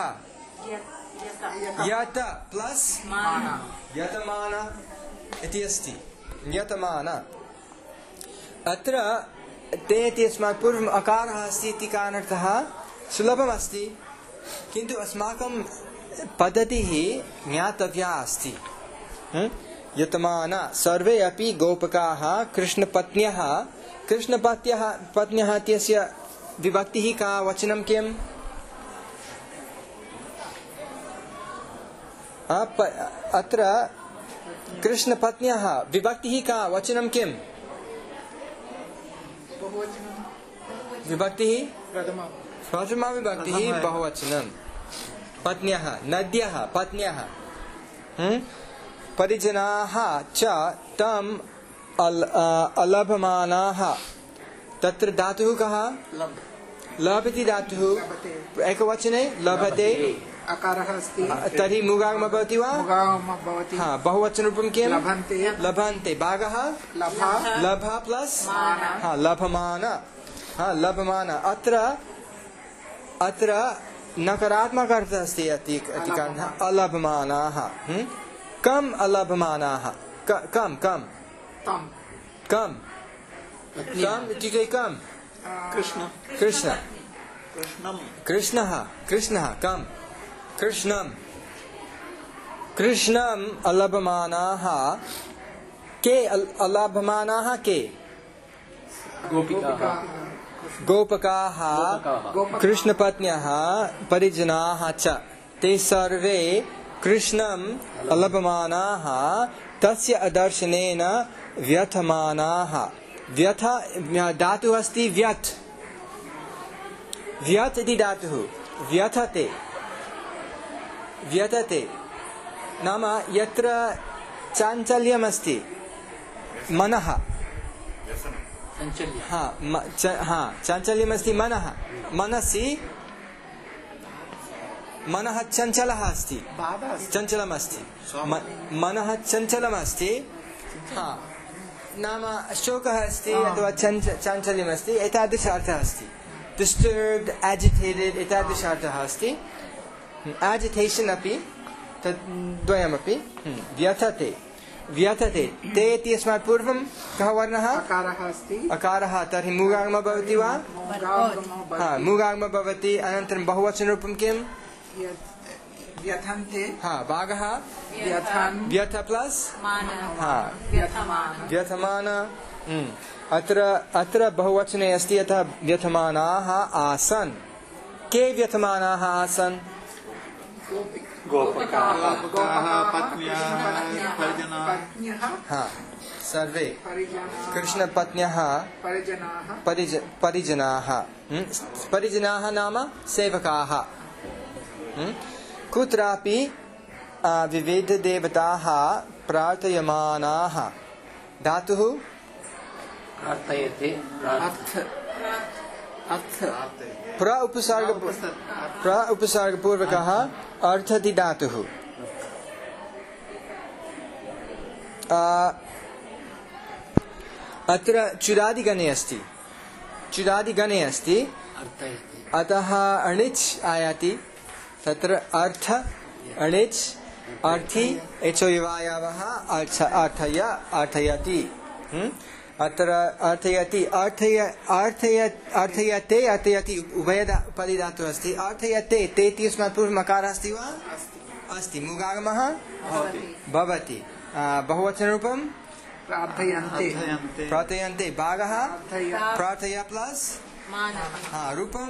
यत प्लस यतमान इति अस्ति यतमान अत्र ते इत्यस्मात् पूर्वम् अकारः अस्ति इति कारणतः सुलभमस्ति किन्तु अस्माकं पद्धतिः ज्ञातव्या अस्ति यतमान सर्वे अपि गोपकाः कृष्णपत्न्यः कृष्णपत्न्यः पत्न्यः इत्यस्य विभक्तिः का वचनं किम् अत्र कृष्णपत्न्यः विभक्तिः का वचनं किम् विभक्तिः प्रथमा विभक्तिः बहुवचनं पत्न्यः नद्यः पत्न्यः परिजनाः च तम् अलभमानाः तत्र धातुः कः लभ इति धातुः एकवचने लभते अकारः अस्ति तर्हि मुगागमः भवति वा मुगागमः भवति हा बहुवचनरूपं किं लभन्ते लभन्ते भागः लभा लभ प्लस हा लभमान हा लभमान अत्र अत्र नकारात्मक अर्थः अस्ति अति अति कारणः अलभमानाः कम अलभमानाः कम कम तम कम कम इत्युक्ते कम कृष्ण कृष्ण कृष्णं कृष्णः कृष्णः कम कृष्णं कृष्णम् अलभमानाः के अलभमानाः के गोपिकाः गोपकाः कृष्णपत्न्यः परिजनाः च ते सर्वे कृष्णम् अलभमानाः तस्य अदर्शनेन व्यथमानाः व्यथ धातुः अस्ति व्यथ व्यथ इति धातुः व्यथते व्यथते नाम यत्र चाञ्चल्यमस्ति मनः हाँ हाँ चाञ्चल्यमस्ति मनः मनसि मनः चञ्चलः अस्ति चञ्चलमस्ति मनः चञ्चलमस्ति हाँ नाम शोकः अस्ति अथवा चाञ्चल्यमस्ति एतादृश अर्थः अस्ति disturbed agitated एतादृश अर्थः अस्ति agitation अपि तद् द्वयमपि व्यथते व्यथते ते इत्यस्मात् पूर्वं कः वर्णः अकारः अस्ति अकारः तर्हि मुगागमः भवति वा हा मुगागमः भवति अनन्तरं बहुवचनरूपं किम् व्यथन्ते हा भागः व्यथन् व्यथ प्लस हा व्यथमान अत्र अत्र बहुवचने अस्ति यतः व्यथमानाः आसन् के व्यथमानाः आसन् गोपकाः पत्न्यः परिजनाः हाँ सर्वे कृष्णपत्न्यः परिज परिजनाः परिजनाः नाम सेवकाः कुत्रापि विविधदेवताः प्रार्थयमानाः धातुः प्रार्थयते प्र उपसर्ग प्र उपसर्गपूर्वकः अर्थति धातुः अत्र चुरादिगणे अस्ति चुरादिगणे अस्ति अतः अणिच् आयाति तत्र अर्थ अणिच् अर्थी एचोयवायावः अर्थय अर्थयति अत्र अर्थयति अर्थय अर्थय अर्थयते अर्थयति उभयपदी धातुः अस्ति अर्थयते ते इत्यस्मात् पूर्वम् अकारः अस्ति वा अस्ति मुगागमः भवति बहुवचनरूपं प्रार्थयन्ते प्रार्थयन्ते भागः प्रार्थय प्लस हा रूपं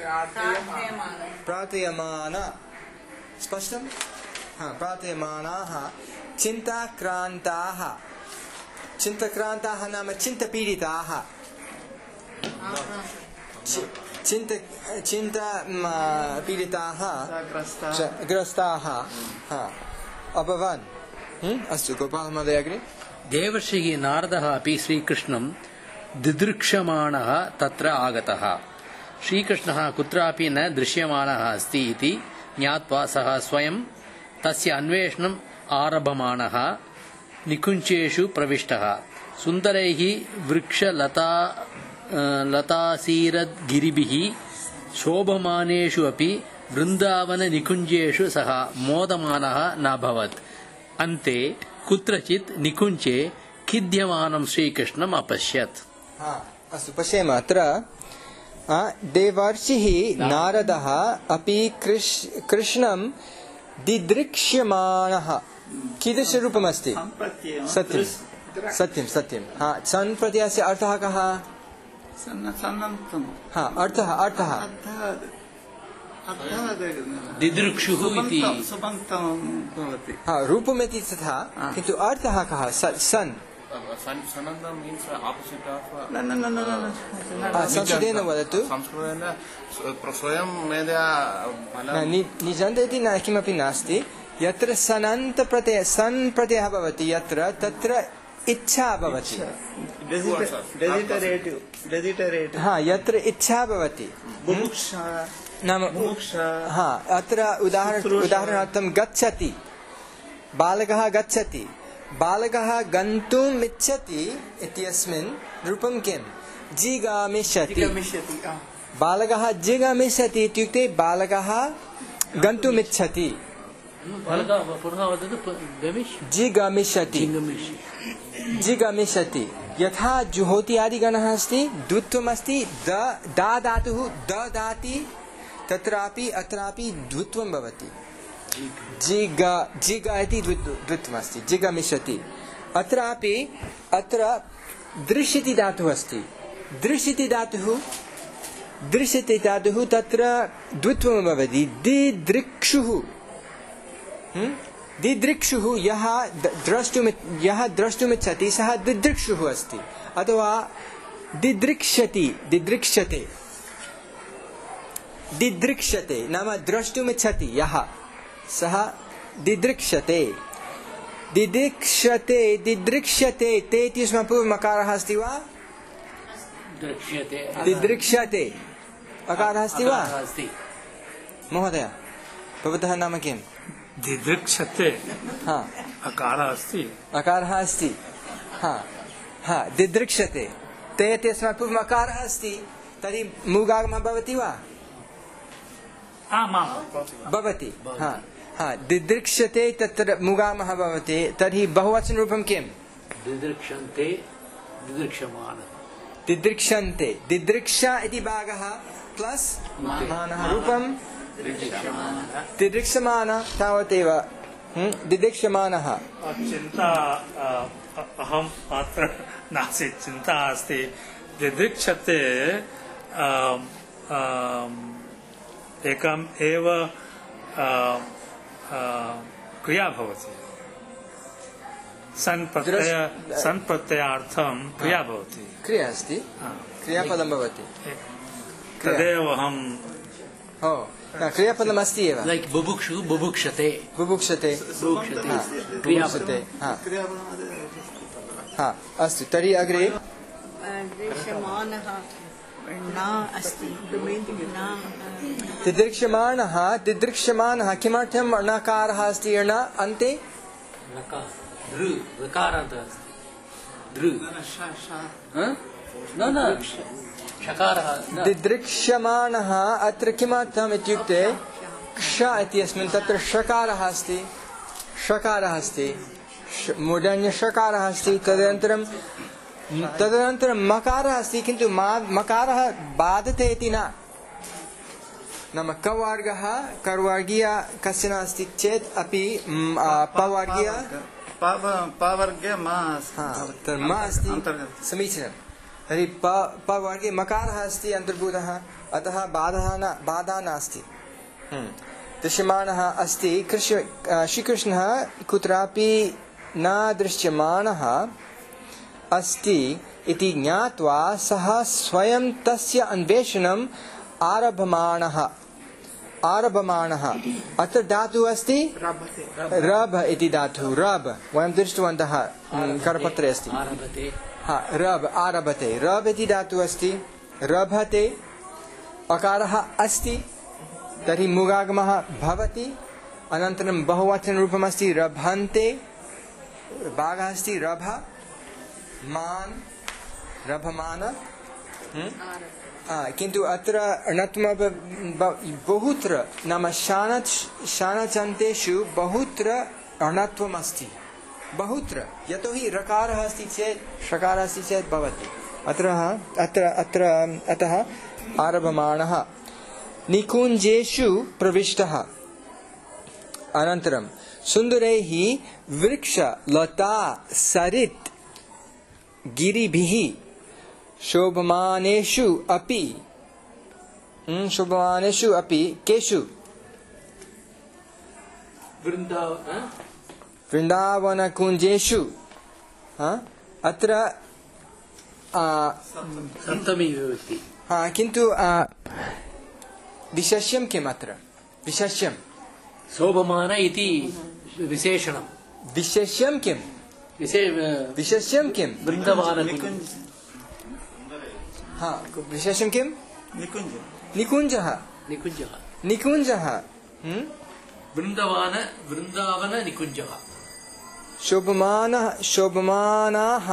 प्रार्थयमान स्पष्टं हा प्रार्थयमानाः चिन्ताक्रान्ताः चिन्तक्रान्ताः नाम चिन्तपीडिताः चिन्त चिन्ता पीडिताः ग्रस्ताः अभवन् अस्तु गोपालमहोदय अग्रे देवर्षिः नारदः अपि श्रीकृष्णं दिदृक्षमाणः तत्र आगतः। श्रीकृष्णः कुत्रापि न दृश्यमानः अस्ति इति ज्ञात्वा सः स्वयं तस्य अन्वेषणम् आरभमाणः निकुञ्चेषु प्रविष्टः। सुन्दरैः वृक्षलता लतासीरद्गिरिभिः शोभमानेषु अपि वृन्दावननिकुञ्जेषु सः मोदमानः नाभवत्। अन्ते कुत्रचित् निकुञ्जे खिद्यमानं श्रीकृष्णम् अपश्यत्। अस्तु, पश्येम। अत्र देवर्षिः नारदः अपि कृष्णं दिदृक्ष्यमाणः। कीदृशरूपमस्ति? सत्यं सत्यं सत्यं हा सन् प्रत्ययस्य अर्थः कः? हा अर्थः अर्थः दिदृक्षुः इति हा रूपमिति तथा, किन्तु अर्थः कः? सन् संस्कृतेन वदतु। निजन्त इति न किमपि नास्ति। यत्र सनन्त प्रत्यय सन् प्रत्ययः भवति यत्र तत्र इच्छा भवति। हा यत्र इच्छा भवति नाम हा अत्र उदाहरण उदाहरणार्थं गच्छति, बालकः गच्छति, बालकः गन्तुम् इच्छति इत्यस्मिन् रूपं किं? जिगामिष्यति। बालकः जिगामिष्यति इत्युक्ते बालकः गन्तुम् इच्छति। जिगामिष्यति जिगामिष्यति यथा जुहोति आदिगणः अस्ति, द्वित्वमस्ति। द दा धातुः द दाति, तत्रापि अत्रापि द्वित्वं भवति। जिगा जिगा इति द्वित्वमस्ति। जिगामिष्यति। अत्रापि अत्र दृश्यति धातुः अस्ति। दृश्यति धातुः दृश्यति धातुः तत्र द्वित्वं भवति। दिदृक्षुः दिदृक्षुः यः द्रष्टुम् यः द्रष्टुमिच्छति सः दिदृक्षुः अस्ति, अथवा दिदृक्षति दिदृक्षते दिदृक्षते नाम द्रष्टुमिच्छति यः सः दिदृक्षते दिदृक्षते दिदृक्ष्यते। ते इत्यस्मात् पूर्वमकारः अस्ति वा? दिदृक्ष्यते अकारः अस्ति वा? महोदय भवतः नाम किम्? दिदृक्षते हा अकारः अस्ति। अकारः अस्ति हा हा दिदृक्षते। ते इत्यस्मात् पूर्वम् अकारः अस्ति, तर्हि मूगागमः भवति वा? आमां भवति। हा हा दिदृक्षते तत्र मूगागमः भवति, तर्हि बहुवचनरूपं किं? दिदृक्षन्ते दिदृक्षमाण दिदृक्षन्ते। दिदृक्षा इति भागः प्लस् मानः रूपं दिदृक्षमाण तावदेव। दिदृक्षमाणः चिन्ता अहम् अत्र नासीत्, चिन्ता अस्ति। दिदृक्षते एकम् एव क्रिया भवति। सन् प्रत्यय सन् प्रत्ययार्थं क्रिया भवति। क्रिया अस्ति, क्रियापदं भवति। तदेव अहं ओ क्रियापदम् अस्ति एव। लैक् बुभुक्षु बुभुक्षते बुभुक्षते बुभुक्षते क्रियापदे। हा अस्तु, तर्हि अग्रे दृश्यमानः न अस्ति। दिदृक्ष्यमाणः दिदृक्ष्यमाणः किमर्थं णकारः अस्ति ण अन्ते? दिदृक्ष्यमाणः अत्र किमर्थम् इत्युक्ते क्ष इत्यस्मिन् तत्र षकारः अस्ति। षकारः अस्ति, मूर्धन्यषकारः अस्ति। तदनन्तरं तदनन्तरं मकारः अस्ति, किन्तु मकारः बाधते इति न। नाम कवर्गः कर्वर्गीय कश्चन अस्ति चेत् अपि पवर्गीय पवर्गे मा अस्ति। समीचीनं। तर्हि पवर्गे मकारः अस्ति अन्तर्भूतः, अतः बाधः न बाधा नास्ति। दृश्यमानः अस्ति। कृष्ण श्रीकृष्णः कुत्रापि न दृश्यमानः अस्ति इति ज्ञात्वा सः स्वयं तस्य अन्वेषणम् आरभमाणः आरभमाणः अत्र धातुः अस्ति रभ इति धातुः रभ वयं दृष्टवन्तः करपत्रे अस्ति हा रभ आरभते रभ इति धातुः अस्ति रभते अकारः अस्ति तर्हि मुगागमः भवति अनन्तरं बहुवचनरूपम् अस्ति रभन्ते भागः अस्ति रभ मान रभमान किन्तु अत्र णत्वं बहुत्र नाम शानच् शानचन्तेषु बहुत्र अणत्वम् अस्ति बहुत्र यतोहि रकारः अस्ति चेत् षकारः अस्ति चेत् भवति अत्र अत्र अत्र अतः आरभमाणः निकुञ्जेषु प्रविष्टः अनन्तरं सुन्दरैः वृक्ष लता सरित् गिरिभिः शोभमानेषु अपि शोभमानेषु अपि केषु वृन्दावनकुञ्जेषु अत्र सप्तमी विभक्ति किन्तु विशेष्यं किम् अत्र विशेष्यं शोभमान इति विशेषणं विशेष्यं किम् विशेष्यं किम् वृन्दावन हाँ विशेषं किम् निकुञ्जः निकुञ्जः निकुञ्जः वृन्दावन वृन्दावन निकुञ्जः शोभमानः शोभमानाः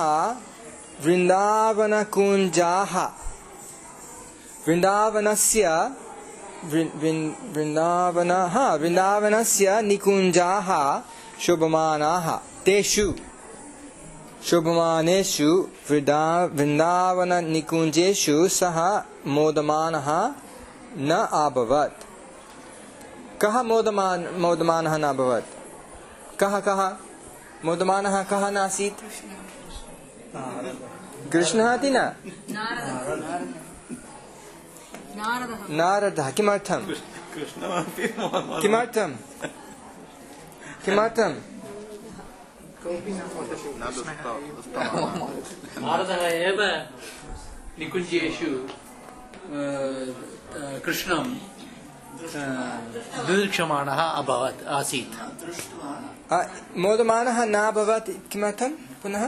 वृन्दावनकुञ्जाः वृन्दावनस्य वृन्दावनः वृन्दावनस्य निकुञ्जाः शोभमानाः तेषु शोभमानेषु वृन्दावननिकुञ्जेषु सः मोदमानः न अभवत् कः मोदमान मोदमानः न अभवत् कः कः मोदमानः कः नासीत् कृष्णः इति न नारदः किमर्थं किमर्थं किमर्थं नारदः एव निकुञ्जेषु कृष्णं दुदृक्षमाणः अभवत् आसीत् मोदमानः न अभवत् किमर्थं पुनः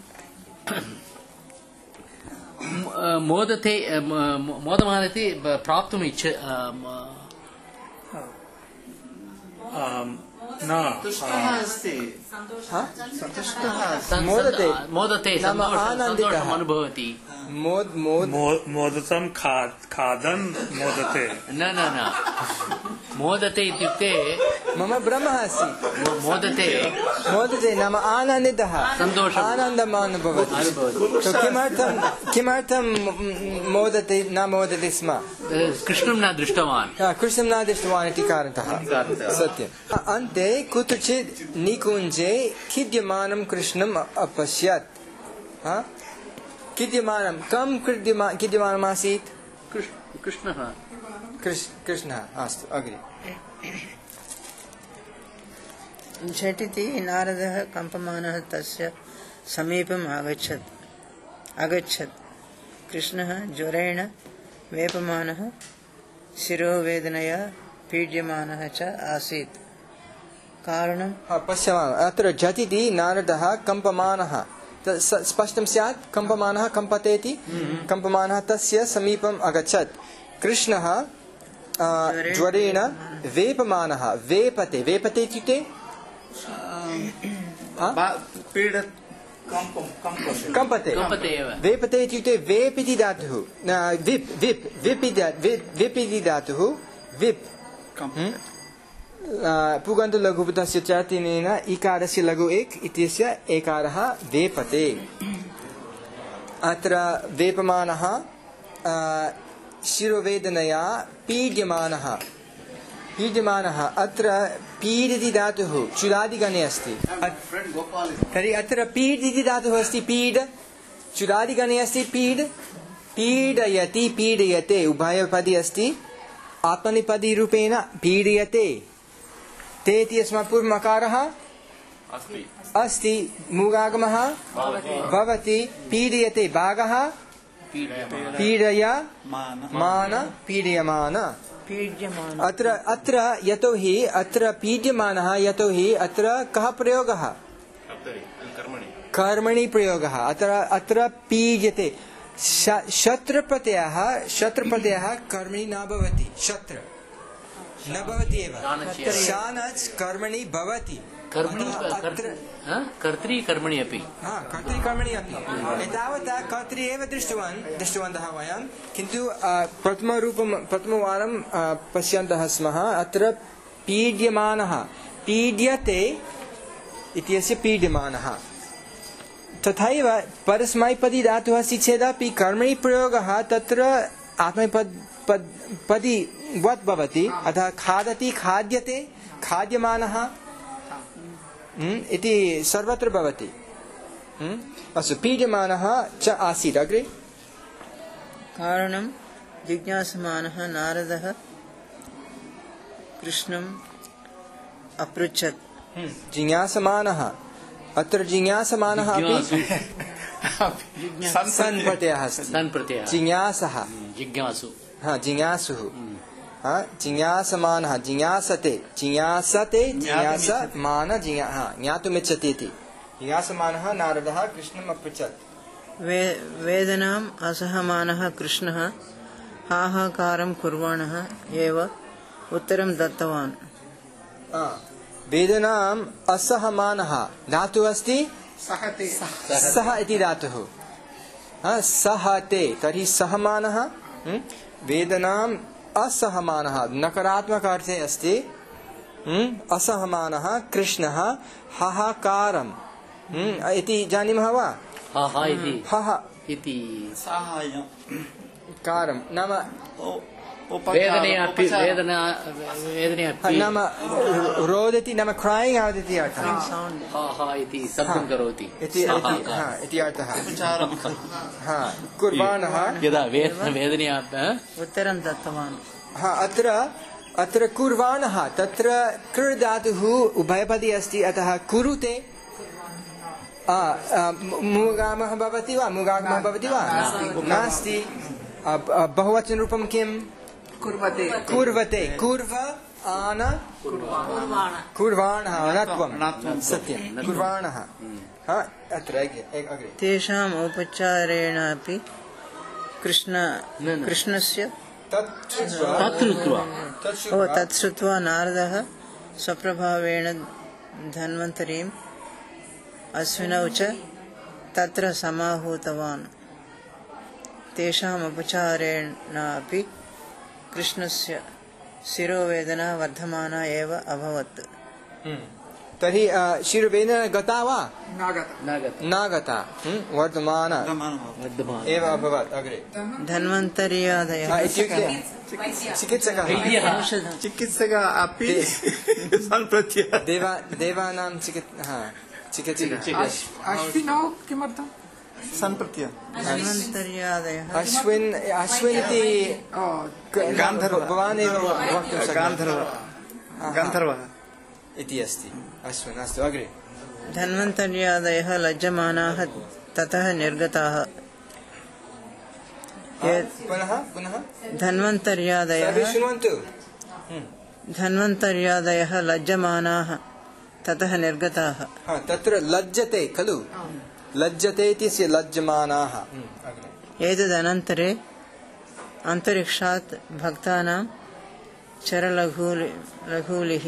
मोदते मोदमानते प्राप्तुम् इच्छ मोदते मोदते सन्तोषम् अनुभवति मोदतं खादन् मोदते न न न मोदते इत्युक्ते मम भ्रमः अस्ति मोदते मोदते नाम आनन्दितः सन्तोषम् आनन्दम् अनुभवति किमर्थं किमर्थं मोदते न मोदते स्म कृष्णं न दृष्टवान् कृष्णं न दृष्टवान् इति कारणतः सत्यम् अन्ते कुत्रचित् निकुञ्जे खिद्यमानं कृष्णम् अपश्यत् खिद्यमानं कं खिद्यमानम् आसीत् कृष्णः कृष्णः अस्तु अग्रे झटिति नारदः कम्पमानः तस्य समीपम् आगच्छत् अगच्छत् कृष्णः ज्वरेण वेपमानः शिरोवेदनया पीड्यमानः च आसीत् कारणं पश्यामः अत्र झटिति नारदः कम्पमानः स्पष्टं स्यात् कम्पमानः कम्पतेति कम्पमानः तस्य समीपम् अगच्छत् कृष्णः ज्वरेण वेपमानः वेपते वेपते इत्युक्ते कम्पते वेपते इत्युक्ते वेप् इति धातुः विप् विप् विप् विप् इति धातुः विप् पुगन्त लघुपदस्य च तेनेन इकारस्य लघु एक इत्यस्य एकारः वेपते अत्र वेपमानः शिरोवेदनया पीड्यमानः पीड्यमानः अत्र पीड् इति धातुः चुरादिगणे अस्ति तर्हि अत्र पीड् इति धातुः अस्ति पीड् चुरादिगणे अस्ति पीड् पीडयति पीडयते उभयपदी अस्ति आत्मनेपदीरूपेण पीड्यते ते इति अस्मात् पूर्वम् अकारः अस्ति मूगागमः भवति पीड्यते भागः पीडया मान पीड्यमान पीड्यमानः अत्र अत्र यतोहि अत्र पीड्यमानः यतोहि अत्र कः प्रयोगः कर्मणि प्रयोगः अत्र अत्र पीड्यते शत्रप्रत्ययः शत्रप्रत्ययः कर्मणि न भवति शत्र न भवति एव शानच् कर्मणि भवति कर्मणि कर्तृ कर्मणि अपि कर्तृकर्मणि अपि एतावता कर्तृ एव दृष्टवान् दृष्टवन्तः वयं किन्तु प्रथमरूपं प्रथमवारं पश्यन्तः स्मः अत्र पीड्यमानः पीड्यते इत्यस्य पीड्यमानः तथैव परस्मैपदी धातुः अस्ति चेदपि कर्मणि प्रयोगः तत्र आत्मनेपद पदी वत् भवति अतः खादति खाद्यते खाद्यमानः इति सर्वत्र भवति अस्तु पीड्यमानः च आसीत् अग्रे कारणं जिज्ञासमानः नारदः कृष्णम् अपृच्छत् जिज्ञासमानः अत्र जिज्ञासमानः अपि सन् प्रत्ययः अस्ति जिज्ञासः जिज्ञासु हा जिज्ञासुः जिज्ञासमानः जिज्ञासते जिज्ञासते जिज्ञासमान जिज्ञा ज्ञातुमिच्छति इति जिज्ञासमानः नारदः कृष्णम् अपृच्छत् वे वेदनाम् असहमानः कृष्णः हाहाकारं कुर्वाणः एव उत्तरं दत्तवान् वेदनाम् असहमानः धातुः अस्ति सहते सः इति धातुः सहते तर्हि सहमानः वेदनाम् असहमानः नकारात्मक अर्थे अस्ति असहमानः कृष्णः हाहाकारम् इति जानीमः वा हाहा इति हाहा इति कारं नाम वेदनयापि वेदना वेदनयापि नाम रोदति नाम क्रायिङ्ग् औट् इति अर्थः हाहा इति शब्दं करोति इति अर्थः कुर्वाणः यदा वेदनया उत्तरं दत्तवान् अत्र अत्र कुर्वाणः तत्र कृ धातुः उभयपदी अस्ति अतः कुरुते मुगामः भवति वा मुगागमः भवति वा नास्ति बहुवचनरूपं किं कुर्वते कुर्वते कुर्व आन कुर्वाणः अनत्वं सत्यं कुर्वाणः अत्र अग्रे तेषाम् औपचारेण अपि कृष्ण कृष्णस्य तत् श्रुत्वा नारदः स्वप्रभावेण धन्वन्तरीम् अश्विनौ च तत्र समाहूतवान् तेषाम् उपचारेणापि कृष्णस्य शिरोवेदना वर्धमाना एव अभवत् तर्हि शिरोवेदना गता वा नागता न गता वर्धमान एव अभवत् अग्रे धन्वन्तर्यादयः इत्युक्ते चिकित्सकः चिकित्सकः अपि देवा देवानां चिकित्सकः अश्विनौ किमर्थं संप्रत्य धन्वन्तर्यादयः अश्विन अश्विन इति गान्धर्व भवान् एव वक्तुं गान्धर्व गान्धर्वः इति अस्ति अश्विन अस्तु अग्रे धन्वन्तर्यादयः लज्जमानाः ततः निर्गताः पुनः पुनः धन्वन्तर्यादयः शृण्वन्तु धन्वन्तर्यादयः लज्जमानाः ततः निर्गताः तत्र लज्जते खलु लज्जते इत्यस्य लज्जमानाः एतदनन्तरे अन्तरिक्षात् भक्तानां चरलघूलि लघूलिः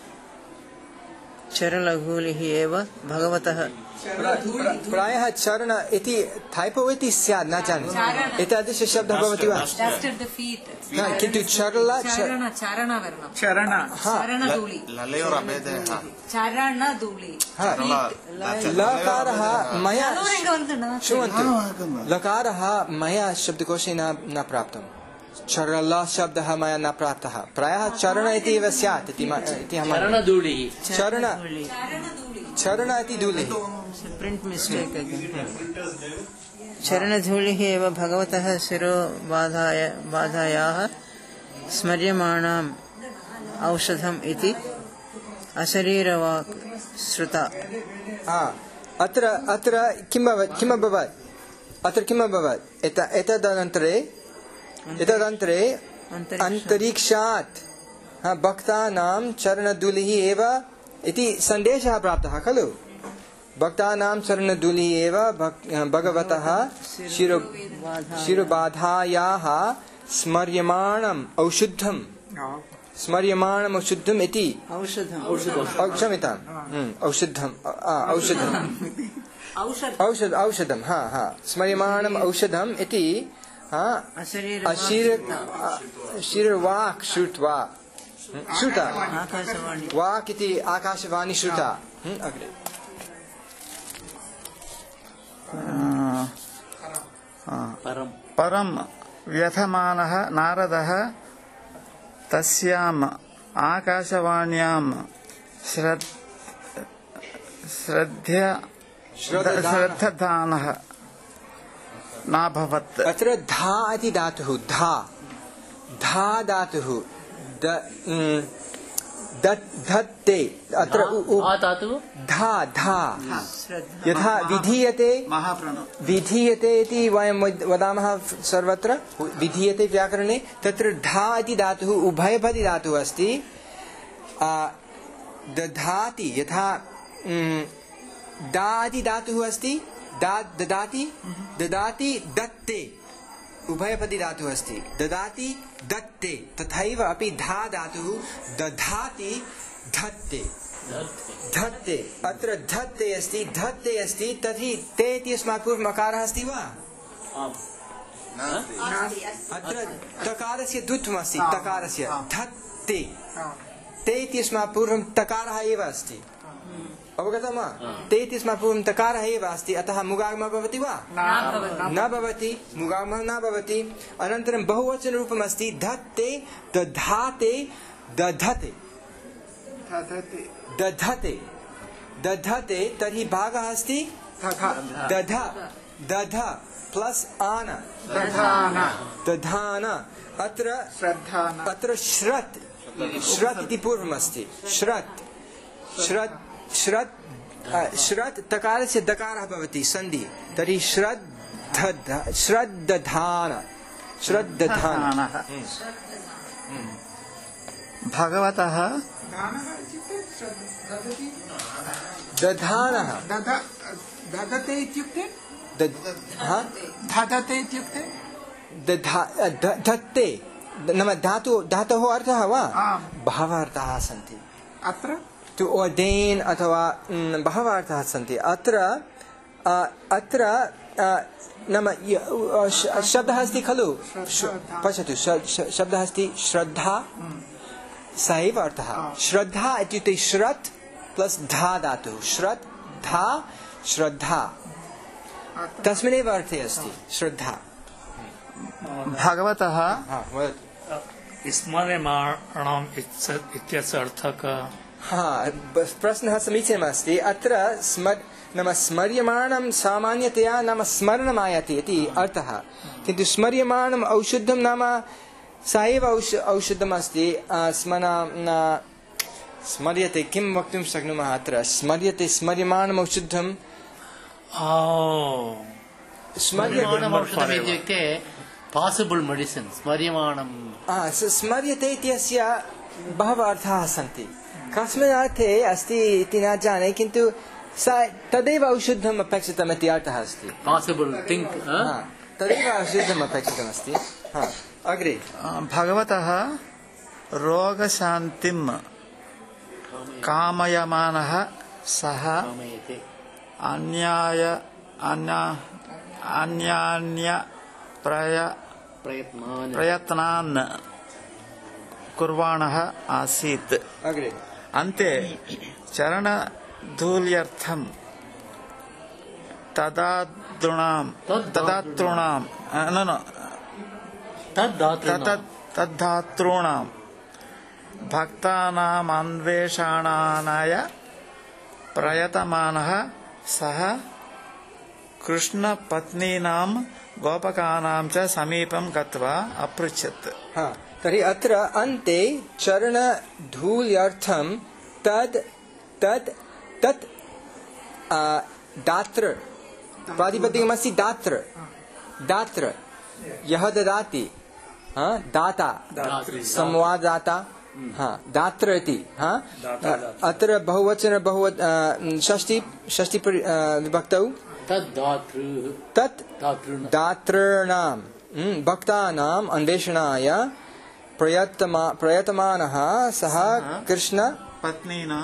चरलघूलिः एव भगवतः प्रायः चरण इति टाइपो इति स्यात् न जाने एतादृश शब्दः भवति वा किन्तु चरल चरण लकारः मया शृण्वन्तु लकारः मया शब्दकोशे न न प्राप्तं चरल शब्दः मया न प्राप्तः प्रायः चरण इति एव स्यात् इति चरण चरण इति धूलिः प्रिंट मिस्टेक चरणधूलिः एव भगवतः शिरो बाधाय बाधायाः स्मर्यमाणाम् औषधम् इति अशरीरवाक् श्रुता अत्र अत्र किम् अभवत् अत्र किम् अभवत् एतदनन्तरे एतदनन्तरे अन्तरिक्षात् भक्तानां चरणधूलिः एव इति सन्देशः प्राप्तः खलु। भक्तानां चरणधूलिः एव भगवतः शिरो शिरोबाधायाः स्मर्यमाणम् औषधम् स्मर्यमाणम् औषधम् इति क्षम्यताम् औषधम् औषधम् औषध औषधं हा हा स्मर्यमाणम् औषधम् इति शिरवाक् श्रुत्वा श्रुता वाक् इति आकाशवाणी श्रुता। अग्रे परं परं व्यथमानः नारदः तस्याम् आकाशवाण्यां श्रद्ध्य श्रद्धानः नाभवत्। अत्र धा इति धातुः धा धा धातुः धत्ते अत्र धा धा यथा विधीयते विधीयते इति वयं वदामः सर्वत्र विधीयते व्याकरणे तत्र धा इति धातुः उभयपदी धातुः अस्ति। दधाति यथा दा इति धातुः अस्ति दा ददाति ददाति दत्ते उभयपदी धातुः अस्ति ददाति दत्ते तथैव अपि धा धातुः दधाति धत्ते धत्ते अत्र धत्ते अस्ति धत्ते अस्ति तर्हि ते इत्यस्मात् पूर्वम् अकारः अस्ति वा? अत्र तकारस्य द्वित्वम् अस्ति तकारस्य धत्ते ते इत्यस्मात् पूर्वं तकारः एव अस्ति अवगतं वा? ते इत्यस्मात् पूर्वं तकारः एव अस्ति अतः मुगागमः भवति वा? न भवति मुगागमः न भवति। अनन्तरं बहुवचनरूपम् अस्ति धत्ते दधाते दधते दधते दधते तर्हि भागः अस्ति दध दध प्लस आन दधान अत्र अत्र श्रत् श्रत् इति पूर्वम् अस्ति श्रत् श्रत् श्रत् श्रत् तकारस्य दकारः भवति सन्धि तर्हि श्रद्ध श्रद्दधान श्रद्दधान भगवतः दधानः दधते इत्युक्ते दधते इत्युक्ते धत्ते नाम धातु धातोः अर्थः वा? बहवः अर्थाः सन्ति अत्र to ordain अथवा बहवः अर्थाः सन्ति अत्र अत्र नाम शब्दः अस्ति खलु पश्यतु शब्दः अस्ति श्रद्धा स एव अर्थः श्रद्धा इत्युक्ते श्रत् प्लस् धा धातुः श्रत् धा श्रद्धा तस्मिन्नेव अर्थे अस्ति श्रद्धा। भगवतः स्मर्यमाणम् इत्यस्य अर्थः कः? हाँ प्रश्नः समीचीनमस्ति अत्र स्मर् नाम स्मर्यमाणं सामान्यतया नाम स्मरणम् आयाति इति अर्थः किन्तु स्मर्यमाणम् औषधं नाम स एव औष औषधम् अस्ति स्मरण स्मर्यते किं वक्तुं शक्नुमः अत्र स्मर्यते स्मर्यमाणम् औषधं इत्युक्ते पासिबल् मेडिसिन् स्मर्यमाणं स्मर्यते इत्यस्य बहवः अर्थाः सन्ति कस्मिन् अर्थे अस्ति इति न जाने किन्तु सा तदेव औषधम् अपेक्षितम् इति अर्थः अस्ति पासिबल् थिङ्क् तदेव औषधम् अपेक्षितम् अस्ति। अग्रे भगवतः रोगशान्तिं कामयमानः सः अन्याय अन्यान्य प्रयत्नान् कुर्वाणः आसीत्। अग्रे अन्ते चरणधूल्यर्थं तदातॄणां तदातॄणां न न तद्धातॄणां भक्तानाम् अन्वेषणाय प्रयतमानः सः कृष्णपत्नीनां गोपकानां च समीपं गत्वा अपृच्छत्। तर्हि अत्र अन्ते चरणधूल्यर्थं तद् तत् तत् दात्र प्रातिपदिकमस्ति दात्र दात्र यः ददाति हाँ दाता संवाददाता हाँ दात्र इति हाँ अत्र बहुवचन बहु षष्टि षष्टि विभक्तौ तत् दातॄणां भक्तानाम् अन्वेषणाय प्रयत्मा प्रयतमानः सः कृष्ण पत्नीनां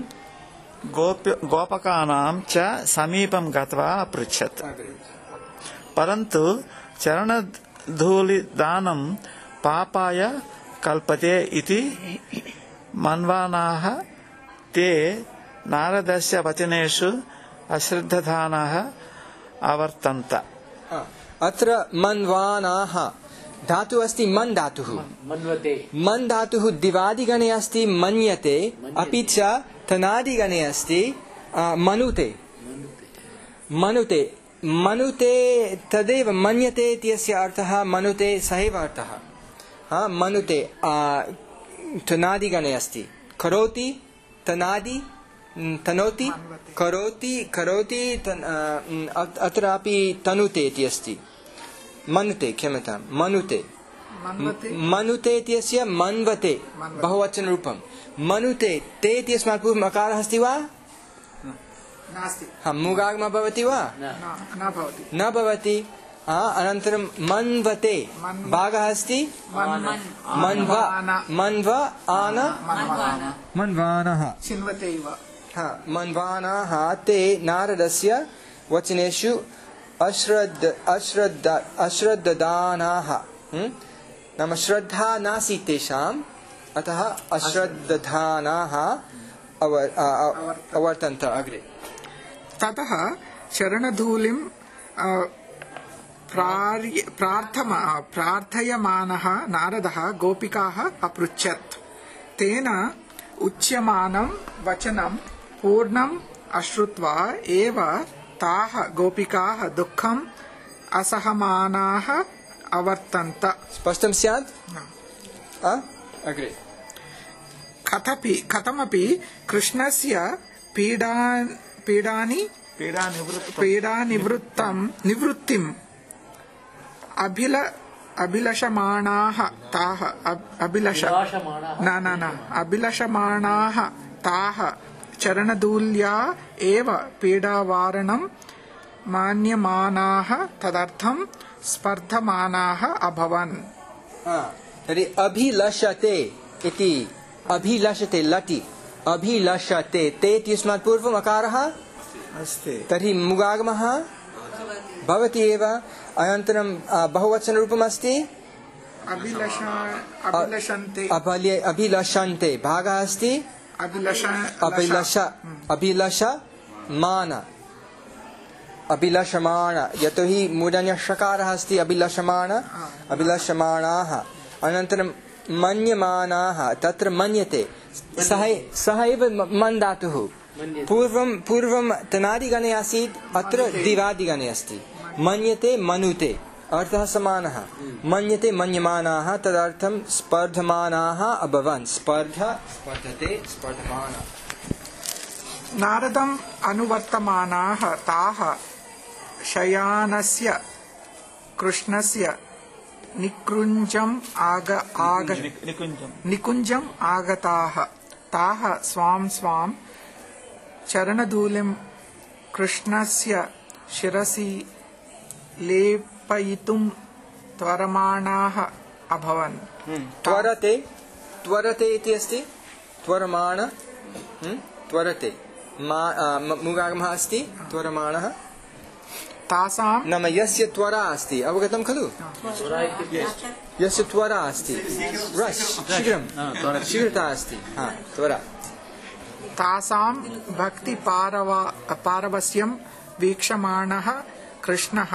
गोपकानां च समीपं गत्वा अपृच्छत् परन्तु चरणधूलिदानं पापाय कल्पते इति मन्वानाः ते नारदस्य वचनेषु अश्रद्धधानाः अवर्तन्त। अत्र मन्वानाः धातु अस्ति मन् धातुः मन् धातुः दिवादिगणे अस्ति मन्यते अपि च तनादिगणे अस्ति मनुते मनुते मनुते तदेव मन्यते इत्यस्य अर्थः मनुते सहैव अर्थः हाँ मनुते तनादिगणे अस्ति करोति तनादि तनोति करोति करोति अत्रापि तनुते इति अस्ति मनुते क्षम्यतां मनुते मनुते इत्यस्य मन्वते बहुवचन रूपं मनुते ते इत्यस्मात् पूर्वम् अकारः अस्ति वा नास्ति हाँ मुगागमः भवति वा न भवति न भवति अनन्तरं मन्वते भागः अस्ति मन्व मन्व आन मन्वानः चिन्वते इव हाँ मन्वानाः ते नारदस्य वचनेषु अश्रद्ध अश्रद्ध अश्रद्धदानाः नाम श्रद्धा नासीत् तेषाम् अतः अश्रद्धधानाः अवर्तन्त अग्रे। ततः चरणधूलिं प्रार्थयमानः नारदः गोपिकाः अपृच्छत् तेन उच्यमानं वचनं पूर्णम् अश्रुत्वा एव ताः गोपिकाः दुःखम् असहमानाः अवर्तन्त। स्पष्टं स्यात् अग्रे। कथपि कथमपि कृष्णस्य पीडा पीडानि पीडानिवृत्तं निवृत्तिम् अभिल अभिलषमाणाः ताः अभिलष न न न अभिलषमाणाः ताः चरणधूल्या एव पीडावारणं मान्यमानाः तदर्थं स्पर्धमानाः अभवन्। तर्हि अभिलषते इति अभिलषते लटि अभिलषते ते इत्यस्मात् पूर्वम् अकारः अस्ति तर्हि मुगागमः भवति एव अनन्तरं बहुवचनरूपम् अस्ति अभिलषन्ते अभिलषन्ते भागः अस्ति अभिलष अभिलष अभिलषमान अभिलषमाण यतोहि मूर्धन्यषकारः अस्ति अभिलषमाण अभिलषमाणाः अनन्तरं मन्यमानाः तत्र मन्यते सह सह एव मन् धातुः पूर्वं पूर्वं तनादिगणे आसीत् अत्र दिवादिगणे अस्ति मन्यते मनुते अर्थः समानः मन्यते मन्यमानाः तदर्थं स्पर्धमानाः अभवन् स्पर्ध स्पर्धते स्पर्धमान। नारदम् अनुवर्तमानाः ताः शयानस्य कृष्णस्य निकुञ्जम् आग आग निकुञ्जम् आगताः ताः स्वां स्वां चरणधूलिं कृष्णस्य शिरसि लेपयितुं त्वरमाणाः अभवन्। त्वरते त्वरते इति अस्ति त्वरमाण त्वरते मुगागमः अस्ति त्वरमाणः तासां नाम यस्य त्वरा अस्ति अवगतं खलु यस्य त्वरा अस्ति शीघ्रं शीघ्रता अस्ति हाँ त्वरा तासां भक्ति पारवा पारवस्यं वीक्षमाणः कृष्णः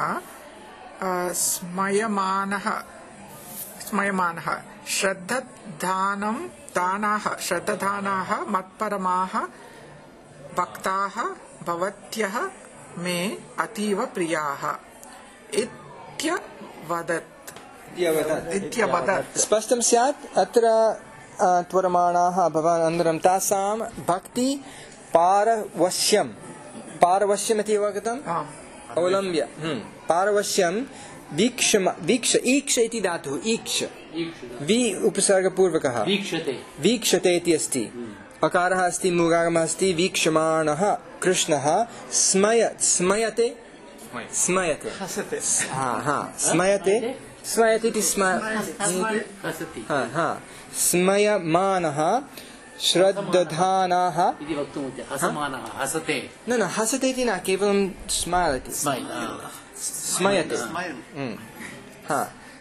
स्मयमानः स्मयमानः श्रद्धदानं दानाः श्रद्धदानाः मत्परमाः भक्ताः भवत्यः मे अतीव प्रियाः इत्यवदत् इत्यवदत्। स्पष्टं स्यात् अत्र त्वरमाणाः भवान् अनन्तरं तासां भक्ति पारवश्यं पारवश्यम् इति अवगतम् अवलम्ब्य पारवश्यं वीक्षम वीक्ष ईक्ष इति धातुः ईक्ष वि उपसर्गपूर्वकः वीक्षते वीक्षते इति अस्ति अकारः अस्ति मूगागमः अस्ति वीक्षमाणः कृष्णः स्मय स्मयते स्मयते हसते हा हा स्मयते स्मयते इति स्म हसति हा हा स्मयमानः श्रद्दधानाः इति वक्तुम् उच्यते हसमानः हसते न न हसते इति न केवलं स्मायते स्मैल् स्मयते स्मयन् हम्म, हा